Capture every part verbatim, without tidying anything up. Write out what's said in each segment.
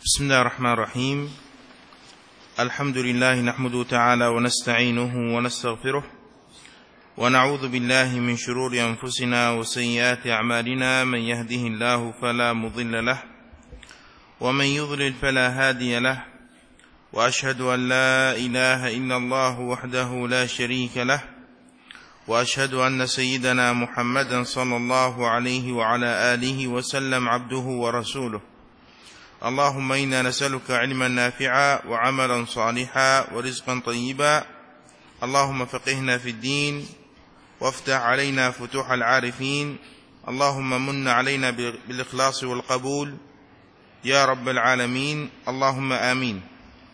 بسم الله الرحمن الرحيم. الحمد لله نحمده تعالى ونستعينه ونستغفره ونعوذ بالله من شرور أنفسنا وسيئات أعمالنا. من يهده الله فلا مضل له ومن يضلل فلا هادي له، وأشهد أن لا إله إلا الله وحده لا شريك له، وأشهد أن سيدنا محمدا صلى الله عليه وعلى آله وسلم عبده ورسوله. اللهم إنا نسألك علما نافعا وعملا صالحا ورزقا طيبا. اللهم فقهنا في الدين وافتح علينا فتوح العارفين. اللهم من علينا بالإخلاص والقبول يا رب العالمين، اللهم آمين.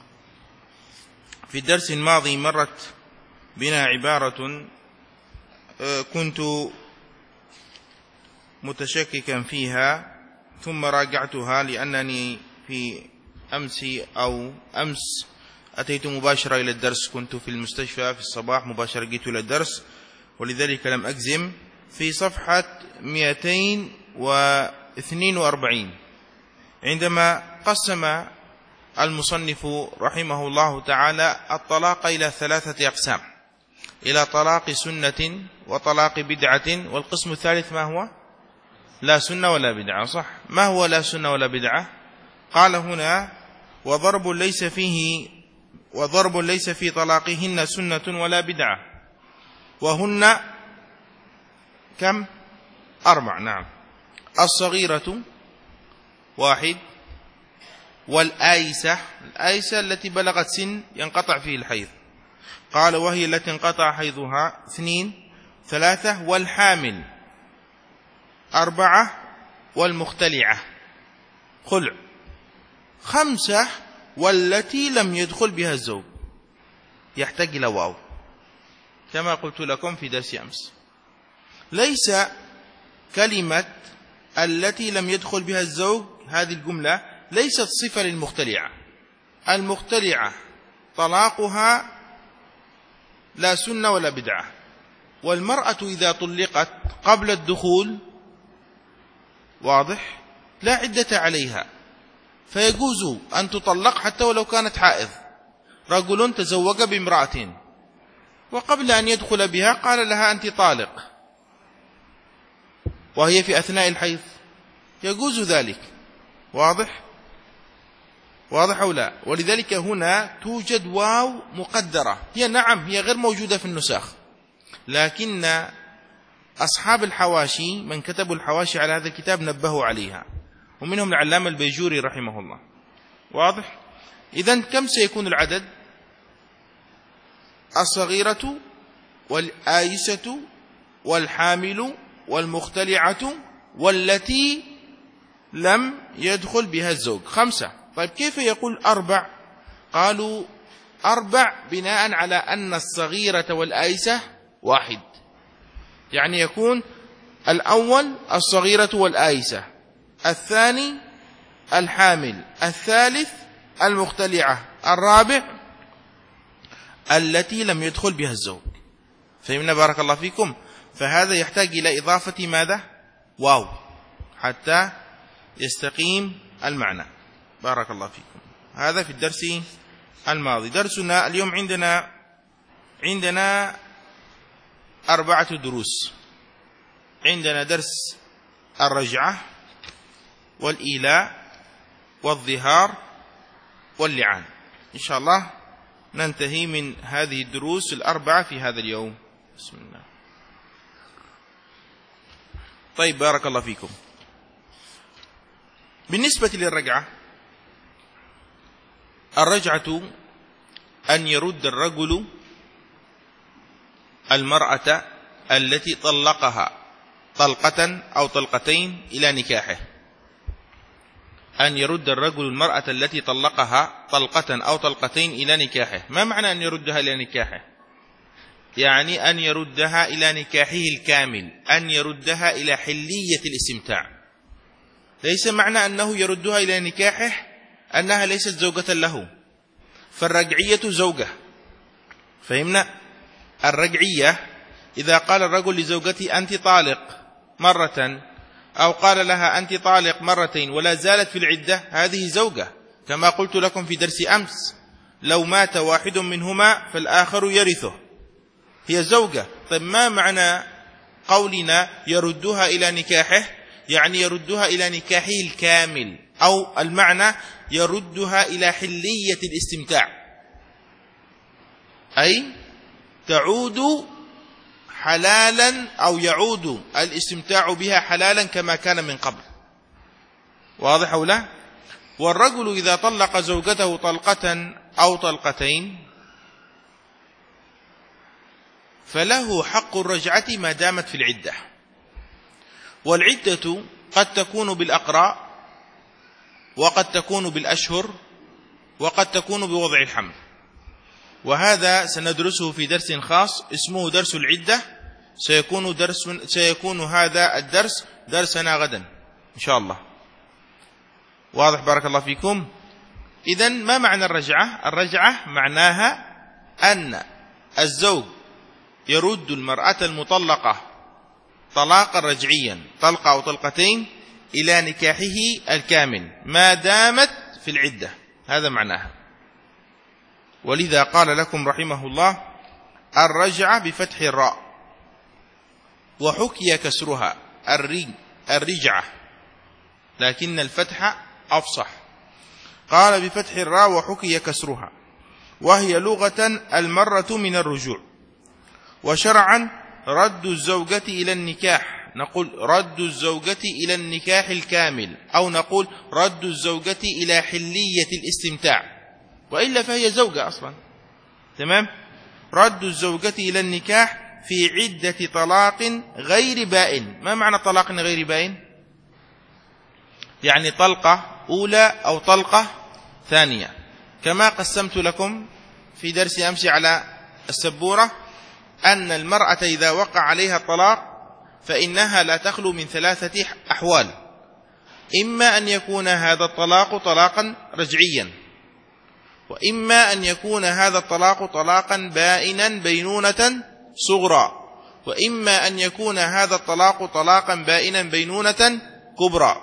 في الدرس الماضي مرت بنا عبارة كنت متشككا فيها ثم راجعتها، لأنني في أمس أو أمس أتيت مباشرة إلى الدرس. كنت في المستشفى في الصباح مباشرة جئت إلى الدرس، ولذلك لم أجزم. في صفحة مئتين واثنين وأربعين عندما قسم المصنف رحمه الله تعالى الطلاق إلى ثلاثة أقسام، إلى طلاق سنة وطلاق بدعة، والقسم الثالث ما هو؟ لا سنة ولا بدعة. صح؟ ما هو لا سنة ولا بدعة؟ قال هنا: وضرب ليس فيه وضرب ليس في طلاقهن سنة ولا بدعة، وهن كم؟ أربع. نعم. الصغيرة واحد، والآيسة، الآيسة التي بلغت سن ينقطع فيه الحيض، قال وهي التي انقطع حيضها اثنين. ثلاثة، والحامل. أربعة، والمختلعة خلع. خمسة، والتي لم يدخل بها الزوج. يحتاج إلى واو كما قلت لكم في درس أمس. ليس كلمة التي لم يدخل بها الزوج، هذه الجملة ليست صفة للمختلعة. المختلعة طلاقها لا سنة ولا بدعة. والمرأة إذا طلقت قبل الدخول واضح لا عدة عليها، فيجوز أن تطلق حتى ولو كانت حائض. رجل تزوج بامرأة وقبل أن يدخل بها قال لها أنت طالق وهي في أثناء الحيض، يجوز ذلك. واضح واضح أو لا؟ ولذلك هنا توجد واو مقدرة، هي نعم هي غير موجودة في النسخ، لكن أصحاب الحواشي من كتبوا الحواشي على هذا الكتاب نبهوا عليها، ومنهم العلامة البيجوري رحمه الله. واضح؟ إذن كم سيكون العدد؟ الصغيرة والآيسة والحامل والمختلعة والتي لم يدخل بها الزوج. خمسة. طيب كيف يقول أربع؟ قالوا أربع بناء على أن الصغيرة والآيسة واحد، يعني يكون الأول الصغيرة والآيسة، الثاني الحامل، الثالث المختلعة، الرابع التي لم يدخل بها الزوج. فهمنا بارك الله فيكم؟ فهذا يحتاج إلى إضافة ماذا؟ واو حتى يستقيم المعنى. بارك الله فيكم. هذا في الدرس الماضي. درسنا اليوم عندنا عندنا أربعة دروس. عندنا درس الرجعة والإيلاء والظهار واللعان. إن شاء الله ننتهي من هذه الدروس الأربعة في هذا اليوم. بسم الله. طيب بارك الله فيكم. بالنسبة للرجعة، الرجعة أن يرد الرجل المرأة التي طلقها طلقة أو طلقتين إلى نكاحه. أن يرد الرجل المرأة التي طلقها طلقة أو طلقتين إلى نكاحه. ما معنى أن يردها إلى نكاحه؟ يعني أن يردها إلى نكاحه الكامل، أن يردها إلى حلية الاستمتاع. ليس معنى أنه يردها إلى نكاحه أنها ليست زوجة له، فالرجعية زوجة. فهمنا؟ الرجعية إذا قال الرجل لزوجته أنت طالق مرة، أو قال لها أنت طالق مرتين ولا زالت في العدة، هذه زوجة، كما قلت لكم في درس أمس، لو مات واحد منهما فالآخر يرثه، هي زوجة. طيب ما معنى قولنا يردها إلى نكاحه؟ يعني يردها إلى نكاحه الكامل، أو المعنى يردها إلى حلية الاستمتاع، أي تعود حلالا، أو يعود الاستمتاع بها حلالا كما كان من قبل. واضح أو لا؟ والرجل إذا طلق زوجته طلقة أو طلقتين فله حق الرجعة ما دامت في العدة، والعدة قد تكون بالأقراء، وقد تكون بالأشهر، وقد تكون بوضع الحمل، وهذا سندرسه في درس خاص اسمه درس العدة. سيكون درس سيكون هذا الدرس درسنا غدا إن شاء الله. واضح؟ بارك الله فيكم. إذن ما معنى الرجعة؟ الرجعة معناها أن الزوج يرد المرأة المطلقة طلاقا رجعيا، طلقة أو طلقتين، إلى نكاحه الكامل ما دامت في العدة، هذا معناها. ولذا قال لكم رحمه الله الرجعة بفتح الراء، وحكي كسرها الرجعة، لكن الفتح أفصح. قال بفتح الراء وحكي كسرها، وهي لغة المرة من الرجوع، وشرعا رد الزوجة إلى النكاح، نقول رد الزوجة إلى النكاح الكامل، أو نقول رد الزوجة إلى حلية الاستمتاع، وإلا فهي زوجة أصلا. تمام؟ رد الزوجة إلى النكاح في عدة طلاق غير بائن. ما معنى طلاق غير بائن؟ يعني طلقة أولى أو طلقة ثانية، كما قسمت لكم في درس أمس على السبورة أن المرأة إذا وقع عليها الطلاق فإنها لا تخلو من ثلاثة أحوال: إما أن يكون هذا الطلاق طلاقا رجعيا، وإما أن يكون هذا الطلاق طلاقا بائنا بينونة صغرى، وإما أن يكون هذا الطلاق طلاقا بائنا بينونة كبرى.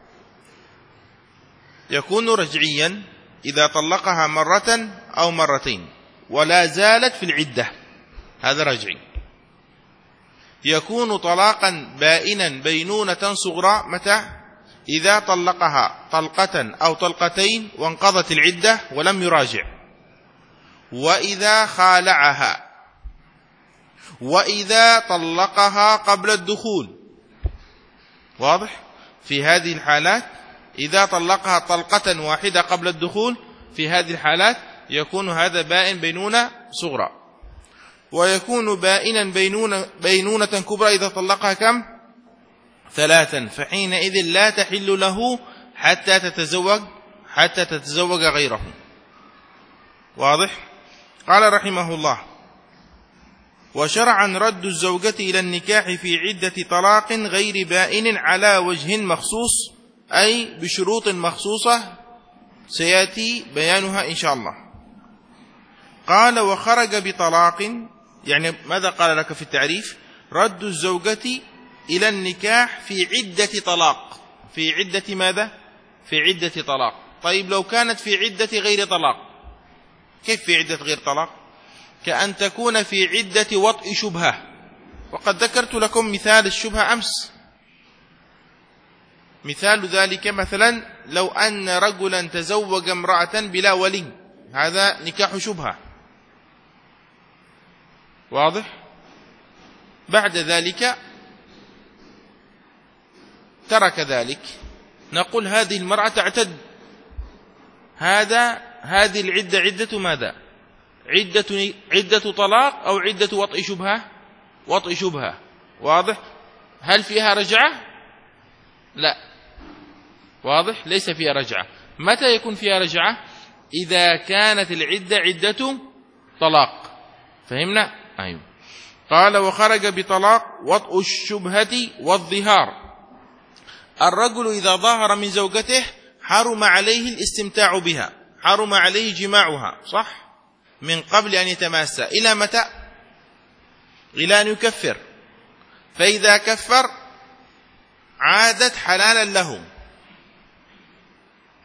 يكون رجعيا إذا طلقها مرة أو مرتين ولا زالت في العدة، هذا رجعي. يكون طلاقا بائنا بينونة صغرى متى؟ إذا طلقها طلقة أو طلقتين وانقضت العدة ولم يراجع، وإذا خالعها، وإذا طلقها قبل الدخول. واضح؟ في هذه الحالات إذا طلقها طلقة واحدة قبل الدخول، في هذه الحالات يكون هذا بائن بينونة صغرى. ويكون بائنا بينونة, بينونة كبرى إذا طلقها كم؟ ثلاثا، فحينئذ لا تحل له حتى تتزوج حتى تتزوج غيره. واضح؟ قال رحمه الله: وشرعا رد الزوجة إلى النكاح في عدة طلاق غير بائن على وجه مخصوص، أي بشروط مخصوصة سيأتي بيانها إن شاء الله. قال: وخرج بطلاق، يعني ماذا قال لك في التعريف؟ رد الزوجة إلى النكاح في عدة طلاق. في عدة ماذا؟ في عدة طلاق. طيب لو كانت في عدة غير طلاق، كيف في عدة غير طلاق؟ كأن تكون في عدة وطء شبهة، وقد ذكرت لكم مثال الشبهة أمس. مثال ذلك مثلا لو أن رجلا تزوج امرأة بلا ولي، هذا نكاح شبهة. واضح؟ بعد ذلك ترك ذلك، نقول هذه المرأة تعتد. هذا هذه العدة عدة ماذا؟ عدة عدة طلاق أو عدة وطء شبهة؟ وطء شبهة. واضح؟ هل فيها رجعة؟ لا. واضح؟ ليس فيها رجعة. متى يكون فيها رجعة؟ إذا كانت العدة عدة طلاق. فهمنا؟ أيوه. قال: وخرج بطلاق وطء الشبهة والظهار. الرجل إذا ظهر من زوجته حرم عليه الاستمتاع بها، حرم عليه جماعها، صح؟ من قبل أن يتماسى. إلى متى؟ إلى أن يكفر. فإذا كفر عادت حلالا له،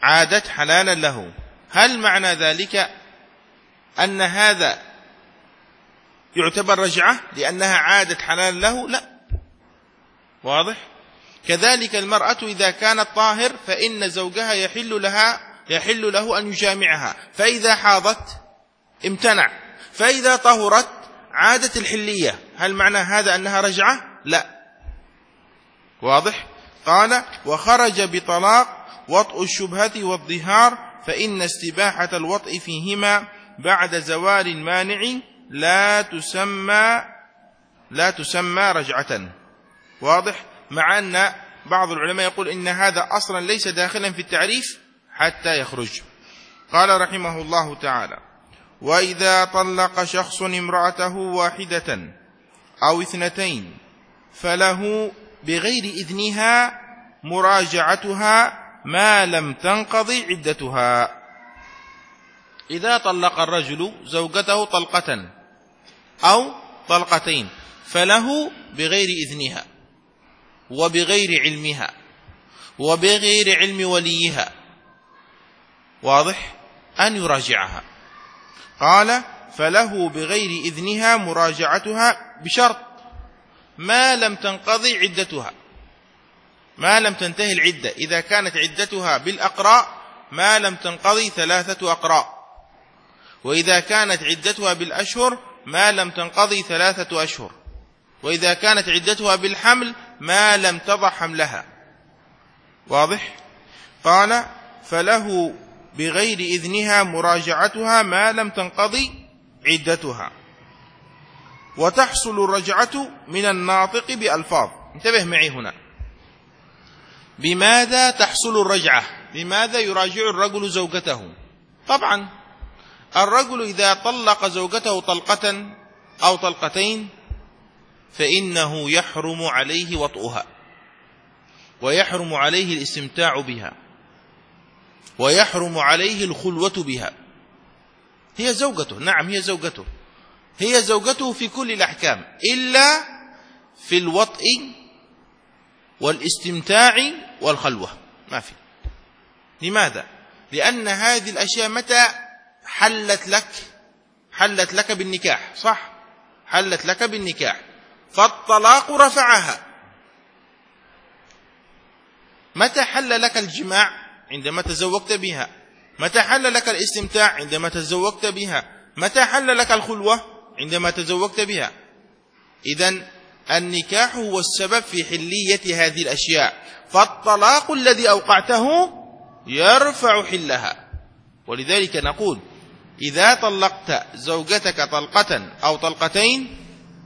عادت حلالا له. هل معنى ذلك أن هذا يعتبر رجعة لأنها عادت حلالا له؟ لا. واضح؟ كذلك المرأة إذا كانت طاهر فإن زوجها يحل لها يحل له أن يجامعها، فإذا حاضت امتنع، فإذا طهرت عادت الحلية. هل معنى هذا أنها رجعة؟ لا. واضح؟ قال: وخرج بطلاق وطء الشبهة والظهار، فإن استباحة الوطء فيهما بعد زوال المانع لا تسمى لا تسمى رجعة. واضح؟ مع أن بعض العلماء يقول إن هذا أصلا ليس داخلا في التعريف حتى يخرج. قال رحمه الله تعالى: وإذا طلق شخص امرأته واحدة أو اثنتين فله بغير إذنها مراجعتها ما لم تنقضي عدتها. إذا طلق الرجل زوجته طلقة أو طلقتين فله بغير إذنها وبغير علمها وبغير علم وليها، واضح، أن يراجعها. قال: فله بغير إذنها مراجعتها بشرط ما لم تنقضي عدتها، ما لم تنتهي العدة. إذا كانت عدتها بالأقراء ما لم تنقضي ثلاثة أقراء، وإذا كانت عدتها بالأشهر ما لم تنقضي ثلاثة أشهر، وإذا كانت عدتها بالحمل ما لم تضع حملها. واضح؟ قال: فله بغير إذنها مراجعتها ما لم تنقضي عدتها. وتحصل الرجعة من الناطق بألفاظ. انتبه معي هنا، بماذا تحصل الرجعة؟ بماذا يراجع الرجل زوجته؟ طبعا الرجل إذا طلق زوجته طلقة أو طلقتين فإنه يحرم عليه وطئها، ويحرم عليه الاستمتاع بها، ويحرم عليه الخلوة بها. هي زوجته، نعم هي زوجته، هي زوجته في كل الأحكام إلا في الوطء والاستمتاع والخلوة، ما في. لماذا؟ لأن هذه الأشياء متى حلت لك؟ حلت لك بالنكاح، صح؟ حلت لك بالنكاح، فالطلاق رفعها. متى حل لك الجماع؟ عندما تزوجت بها. متى حل لك الاستمتاع؟ عندما تزوجت بها. متى حل لك الخلوة؟ عندما تزوجت بها. إذن النكاح هو السبب في حلية هذه الأشياء، فالطلاق الذي أوقعته يرفع حلها. ولذلك نقول: إذا طلقت زوجتك طلقة أو طلقتين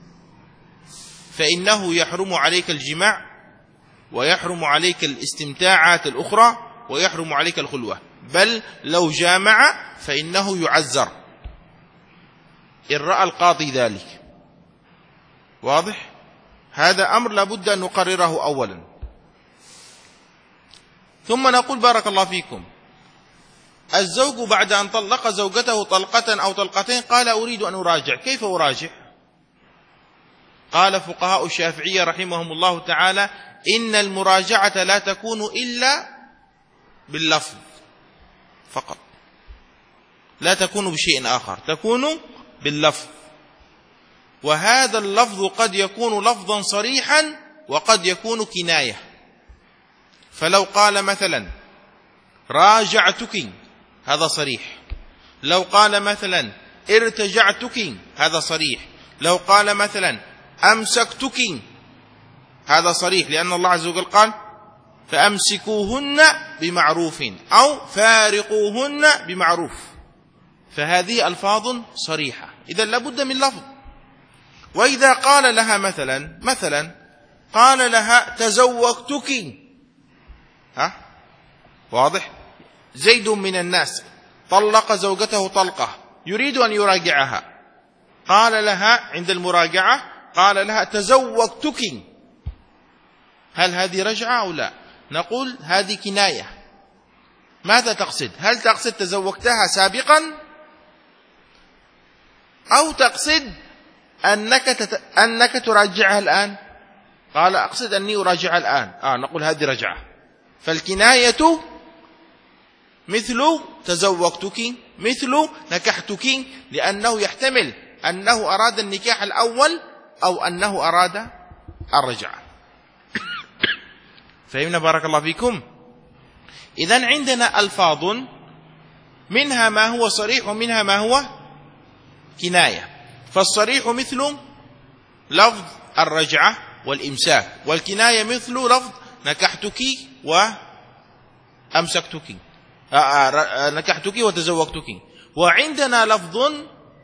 فإنه يحرم عليك الجماع، ويحرم عليك الاستمتاعات الأخرى، ويحرم عليك الخلوة، بل لو جامع فإنه يعزر إن رأى القاضي ذلك. واضح؟ هذا أمر لابد أن نقرره أولا. ثم نقول: بارك الله فيكم، الزوج بعد أن طلق زوجته طلقة أو طلقتين قال: أريد أن أراجع، كيف أراجع؟ قال فقهاء الشافعية رحمهم الله تعالى: إن المراجعة لا تكون إلا باللفظ فقط، لا تكون بشيء آخر، تكون باللفظ. وهذا اللفظ قد يكون لفظا صريحا وقد يكون كناية. فلو قال مثلا راجعتك هذا صريح، لو قال مثلا ارتجعتك هذا صريح، لو قال مثلا أمسكتك هذا صريح، لأن الله عز وجل قال: فأمسكوهن بمعروف أو فارقوهن بمعروف. فهذه ألفاظ صريحة، إذن لابد من لفظ. وإذا قال لها مثلا مثلا قال لها تزوجتك، ها واضح؟ زيد من الناس طلق زوجته طلقة يريد أن يراجعها، قال لها عند المراجعة قال لها تزوجتك، هل هذه رجعة أو لا؟ نقول هذه كناية. ماذا تقصد؟ هل تقصد تزوجتها سابقا أو تقصد أنك, تت... أنك تراجعها الآن؟ قال أقصد أني أراجعها الآن. آه نقول هذه رجعة. فالكناية مثل تزوجتك، مثل نكحتك، لأنه يحتمل أنه أراد النكاح الأول أو أنه أراد الرجعة. فهمنا بارك الله فيكم؟ إذن عندنا ألفاظ منها ما هو صريح ومنها ما هو كناية. فالصريح مثل لفظ الرجعة والإمساك، والكناية مثل لفظ نكحتك وأمسكتك، نكحتك وتزوجتك. وعندنا لفظ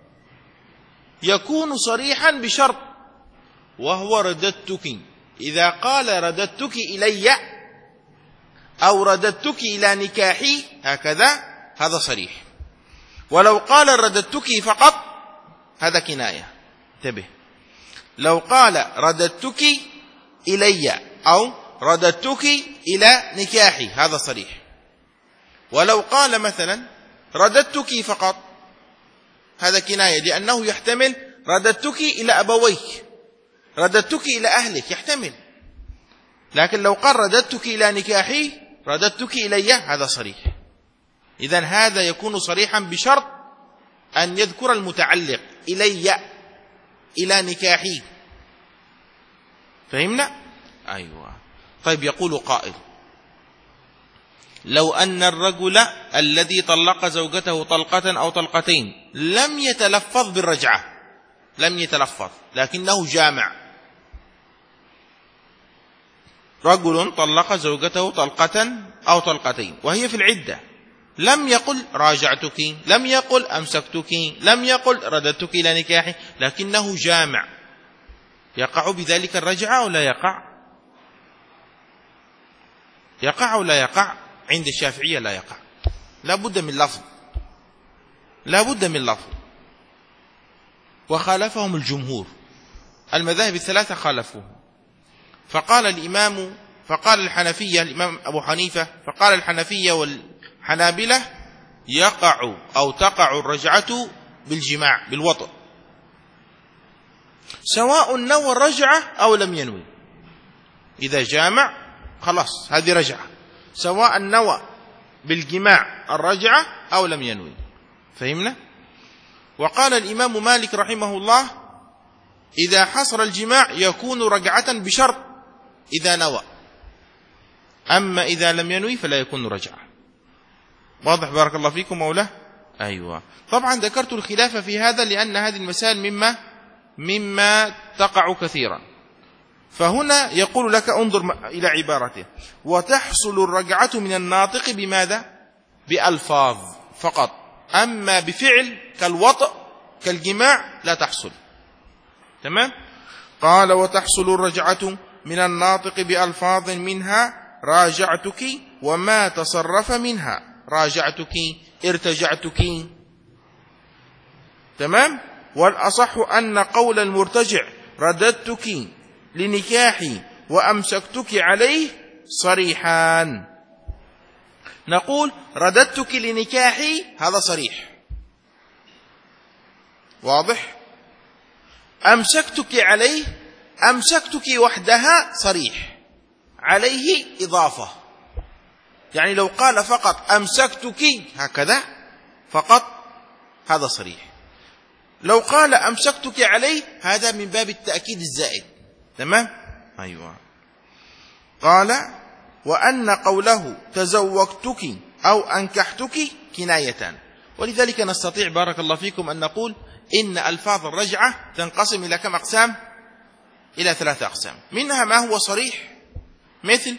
يكون صريحا بشرط، وهو رددتك. إذا قال رددتك إلي أو رددتك إلى نكاحي هكذا هذا صريح. ولو قال رددتك فقط هذا كناية. انتبه، لو قال رددتك إلي أو رددتك إلى نكاحي هذا صريح. ولو قال مثلا رددتك فقط هذا كناية، لأنه يحتمل رددتك إلى أبويك، رددتك إلى أهلك، يحتمل. لكن لو قال رددتك إلى نكاحي، رددتك إلي، هذا صريح. إذن هذا يكون صريحا بشرط أن يذكر المتعلق إلي، إلى نكاحي. فهمنا؟ أيوة. طيب، يقول قائل: لو أن الرجل الذي طلق زوجته طلقة أو طلقتين لم يتلفظ بالرجعة، لم يتلفظ لكنه جامع. رجل طلق زوجته طلقة أو طلقتين وهي في العدة، لم يقل راجعتك، لم يقل أمسكتك، لم يقل رددتك إلى نكاحي، لكنه جامع. يقع بذلك الرجعة أو لا يقع؟ يقع أو لا يقع؟ عند الشافعية لا يقع، لا بد من لفظ، لا بد من لفظ. وخالفهم الجمهور، المذاهب الثلاثة خالفوه. فقال الإمام فقال الحنفية، الإمام أبو حنيفة، فقال الحنفية والحنابلة: يقع أو تقع الرجعة بالجماع، بالوطء، سواء نوى الرجعة أو لم ينوي. إذا جامع خلاص هذه رجعة، سواء نوى بالجماع الرجعة أو لم ينوي. فهمنا؟ وقال الإمام مالك رحمه الله: إذا حصل الجماع يكون رجعة بشرط إذا نوى، أما إذا لم ينوي فلا يكون رجعة. واضح بارك الله فيكم مولاه؟ أيوة. طبعا ذكرت الخلاف في هذا لأن هذه المسائل مما مما تقع كثيرا. فهنا يقول لك انظر إلى عبارته: وتحصل الرجعة من الناطق بماذا؟ بألفاظ فقط، أما بفعل كالوطء كالجماع لا تحصل. تمام؟ قال: وتحصل الرجعة من الناطق بألفاظ منها راجعتك وما تصرف منها، راجعتك، ارتجعتك. تمام؟ والأصح أن قول المرتجع رددتك لنكاحي وأمسكتك عليه صريحان. نقول رددتك لنكاحي هذا صريح واضح، أمسكتك عليه، أمسكتك وحدها صريح، عليه إضافة. يعني لو قال فقط أمسكتك هكذا فقط هذا صريح، لو قال أمسكتك عليه هذا من باب التأكيد الزائد. تمام؟ أيوة. قال: وأن قوله تزوجتك أو أنكحتك كنايتان. ولذلك نستطيع بارك الله فيكم أن نقول إن ألفاظ الرجعة تنقسم إلى كم أقسام؟ إلى ثلاثة أقسام. منها ما هو صريح مثل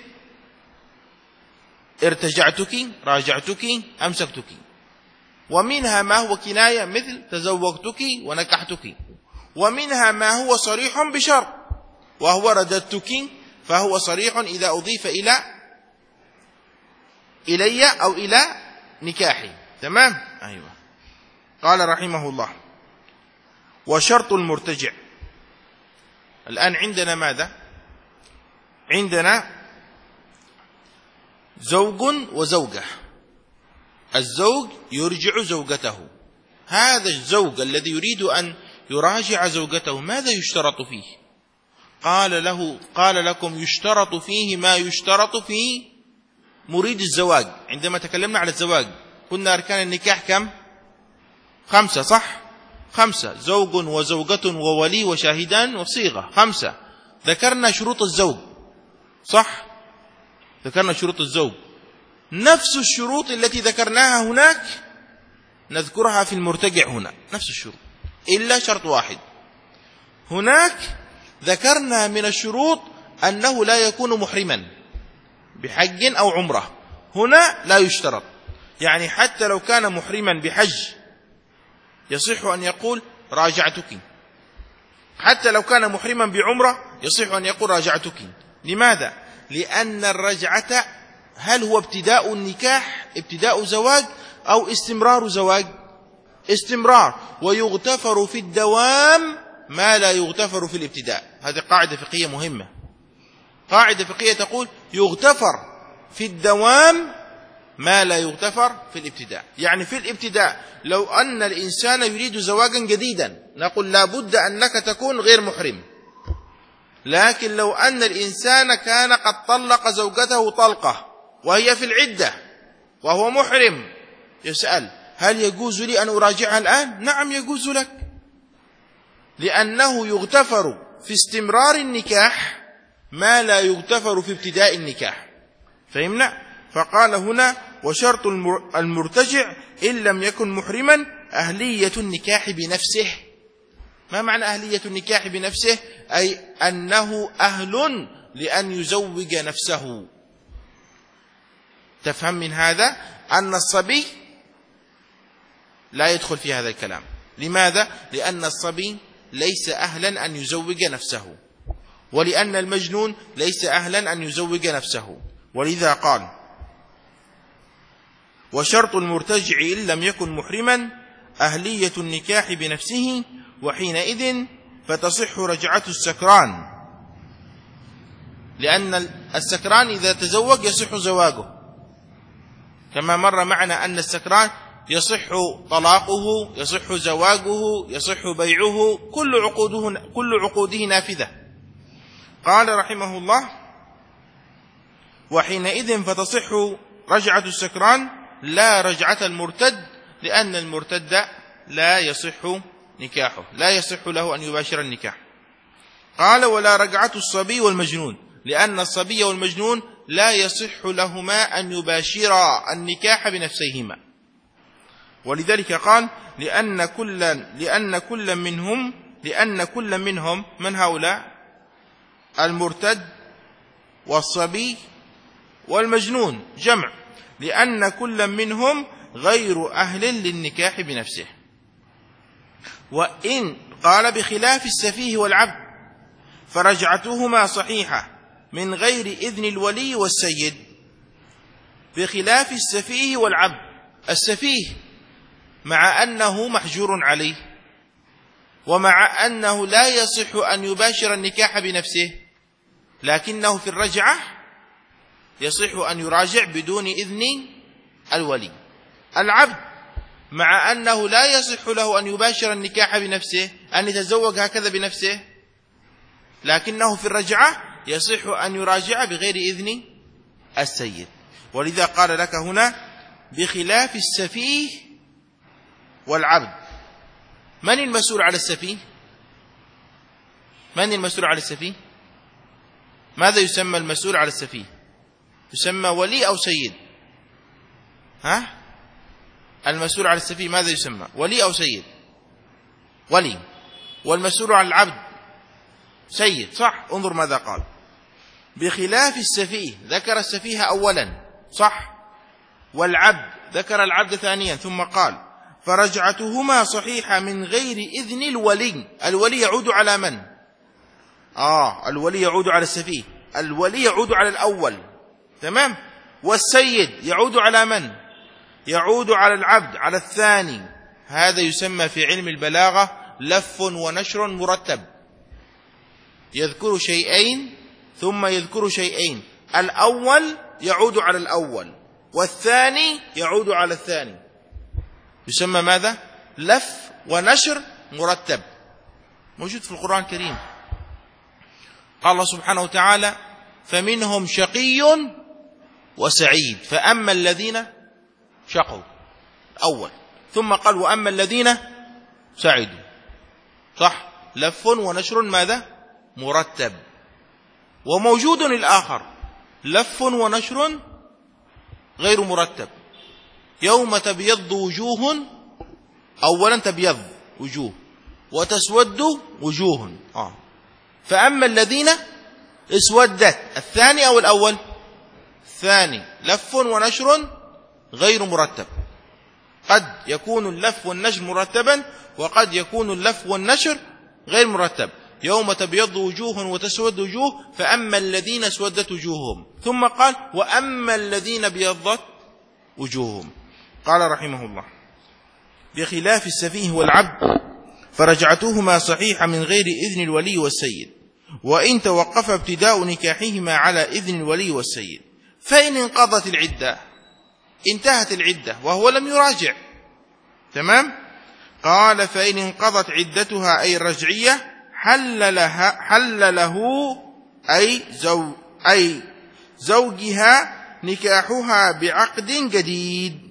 ارتجعتك، راجعتك، أمسكتك. ومنها ما هو كناية مثل تزوجتك ونكحتك. ومنها ما هو صريح بشرط وهو رددتك، فهو صريح إذا أضيف إلى إلي أو إلى نكاحي. تمام؟ أيوة. قال رحمه الله: وشرط المرتجع. الآن عندنا ماذا؟ عندنا زوج وزوجة. الزوج يرجع زوجته، هذا الزوج الذي يريد أن يراجع زوجته ماذا يشترط فيه؟ قال له قال لكم يشترط فيه ما يشترط في مريد الزواج. عندما تكلمنا على الزواج قلنا أركان النكاح كم؟ خمسة، صح؟ خمسة: زوج وزوجة وولي وشاهدان وصيغة. خمسة. ذكرنا شروط الزوج، صح؟ ذكرنا شروط الزوج. نفس الشروط التي ذكرناها هناك نذكرها في المرتجع هنا، نفس الشروط إلا شرط واحد. هناك ذكرنا من الشروط أنه لا يكون محرما بحج أو عمرة، هنا لا يشترط. يعني حتى لو كان محرما بحج يصح أن يقول راجعتك، حتى لو كان محرما بعمرة يصح أن يقول راجعتك. لماذا؟ لأن الرجعة هل هو ابتداء النكاح، ابتداء زواج، أو استمرار زواج؟ استمرار، ويغتفر في الدوام ما لا يغتفر في الابتداء. هذه قاعدة فقهية مهمة، قاعدة فقهية تقول يغتفر في الدوام ما لا يغتفر في الابتداء. يعني في الابتداء لو أن الإنسان يريد زواجا جديدا نقول لا بد أنك تكون غير محرم، لكن لو أن الإنسان كان قد طلق زوجته طلقة وهي في العدة وهو محرم يسأل هل يجوز لي أن أراجعها الآن؟ نعم يجوز لك، لأنه يغتفر في استمرار النكاح ما لا يغتفر في ابتداء النكاح. فهمنا؟ فقال هنا وشرط المرتجع إن لم يكن محرما أهلية النكاح بنفسه. ما معنى أهلية النكاح بنفسه؟ أي أنه أهل لأن يزوج نفسه. تفهم من هذا أن الصبي لا يدخل في هذا الكلام. لماذا؟ لأن الصبي ليس أهلا أن يزوج نفسه، ولأن المجنون ليس أهلا أن يزوج نفسه. ولذا قال وشرط المرتجع إن لم يكن محرما أهلية النكاح بنفسه، وحينئذ فتصح رجعة السكران، لأن السكران إذا تزوج يصح زواجه، كما مر معنا أن السكران يصح طلاقه، يصح زواجه، يصح بيعه، كل عقوده كل عقوده نافذة. قال رحمه الله وحينئذ فتصح رجعة السكران لا رجعة المرتد، لأن المرتد لا يصح نكاحه، لا يصح له أن يباشر النكاح. قال ولا رجعة الصبي والمجنون، لأن الصبي والمجنون لا يصح لهما أن يباشرا النكاح بنفسيهما. ولذلك قال لأن كل لأن كل منهم لأن كل منهم من هؤلاء المرتد والصبي والمجنون جمع، لأن كل منهم غير أهل للنكاح بنفسه. وإن قال بخلاف السفيه والعبد فرجعتهما صحيحة من غير إذن الولي والسيد. بخلاف السفيه والعبد، السفيه مع أنه محجور عليه ومع أنه لا يصح أن يباشر النكاح بنفسه، لكنه في الرجعة يصح أن يراجع بدون إذن الولي. العبد مع أنه لا يصح له أن يباشر النكاح بنفسه، أن يتزوج هكذا بنفسه، لكنه في الرجعة يصح أن يراجع بغير إذن السيد. ولذا قال لك هنا بخلاف السفيه والعبد. من المسؤول على السفيه؟ من المسؤول على السفيه؟ ماذا يسمى المسؤول على السفيه؟ يسمى ولي أو سيد؟ ها؟ المسؤول على السفيه ماذا يسمى؟ ولي أو سيد؟ ولي. والمسؤول على العبد سيد، صح؟ انظر ماذا قال بخلاف السفيه، ذكر السفيه أولا، صح؟ والعبد ذكر العبد ثانيا، ثم قال فرجعتهما صحيحة من غير إذن الولي. الولي يعود على من؟ آه الولي يعود على السفيه، الولي يعود على الأول، تمام؟ والسيد يعود على من؟ يعود على العبد، على الثاني. هذا يسمى في علم البلاغة لف ونشر مرتب، يذكر شيئين ثم يذكر شيئين، الأول يعود على الأول والثاني يعود على الثاني، يسمى ماذا؟ لف ونشر مرتب، موجود في القرآن الكريم. قال الله سبحانه وتعالى فمنهم شقي وسعيد. فأما الذين شقوا أول، ثم قال وأما الذين سعدوا. صح، لف ونشر ماذا؟ مرتب. وموجود الآخر لف ونشر غير مرتب. يوم تبيض وجوه، أولا تبيض وجوه وتسود وجوه. آه. فأما الذين اسودت، الثاني أو الأول؟ الثاني، لف ونشر غير مرتب. قد يكون اللف والنشر مرتبا، وقد يكون اللف والنشر غير مرتب. يوم تبيض وجوه وتسود وجوه، فأما الذين اسودت وجوههم، ثم قال وأما الذين بيضت وجوههم. قال رحمه الله: بخلاف السفيه والعبد فرجعتهما صحيحة من غير إذن الولي والسيد، وإن توقف ابتداء نكاحهما على إذن الولي والسيد. فإن انقضت العدة، انتهت العدة وهو لم يراجع، تمام؟ قال: فإن انقضت عدتها أي الرجعية حل لها حل له أي زو أي زوجها نكاحها بعقد جديد،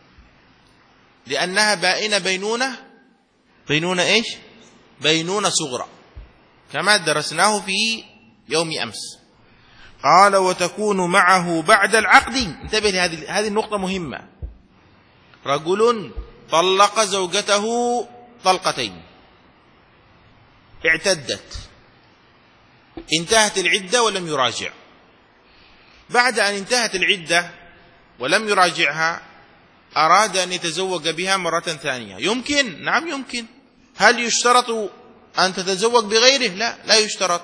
لأنها بائنة بينونة بينونة إيش؟ بينونة صغرى، كما درسناه في يوم أمس. قال: وتكون معه بعد العقد. انتبه لهذه هذه النقطة مهمة. رجل طلق زوجته طلقتين، اعتدت، انتهت العدة ولم يراجع. بعد أن انتهت العدة ولم يراجعها أراد أن يتزوج بها مرة ثانية. يمكن؟ نعم يمكن. هل يشترط أن تتزوج بغيره؟ لا، لا يشترط.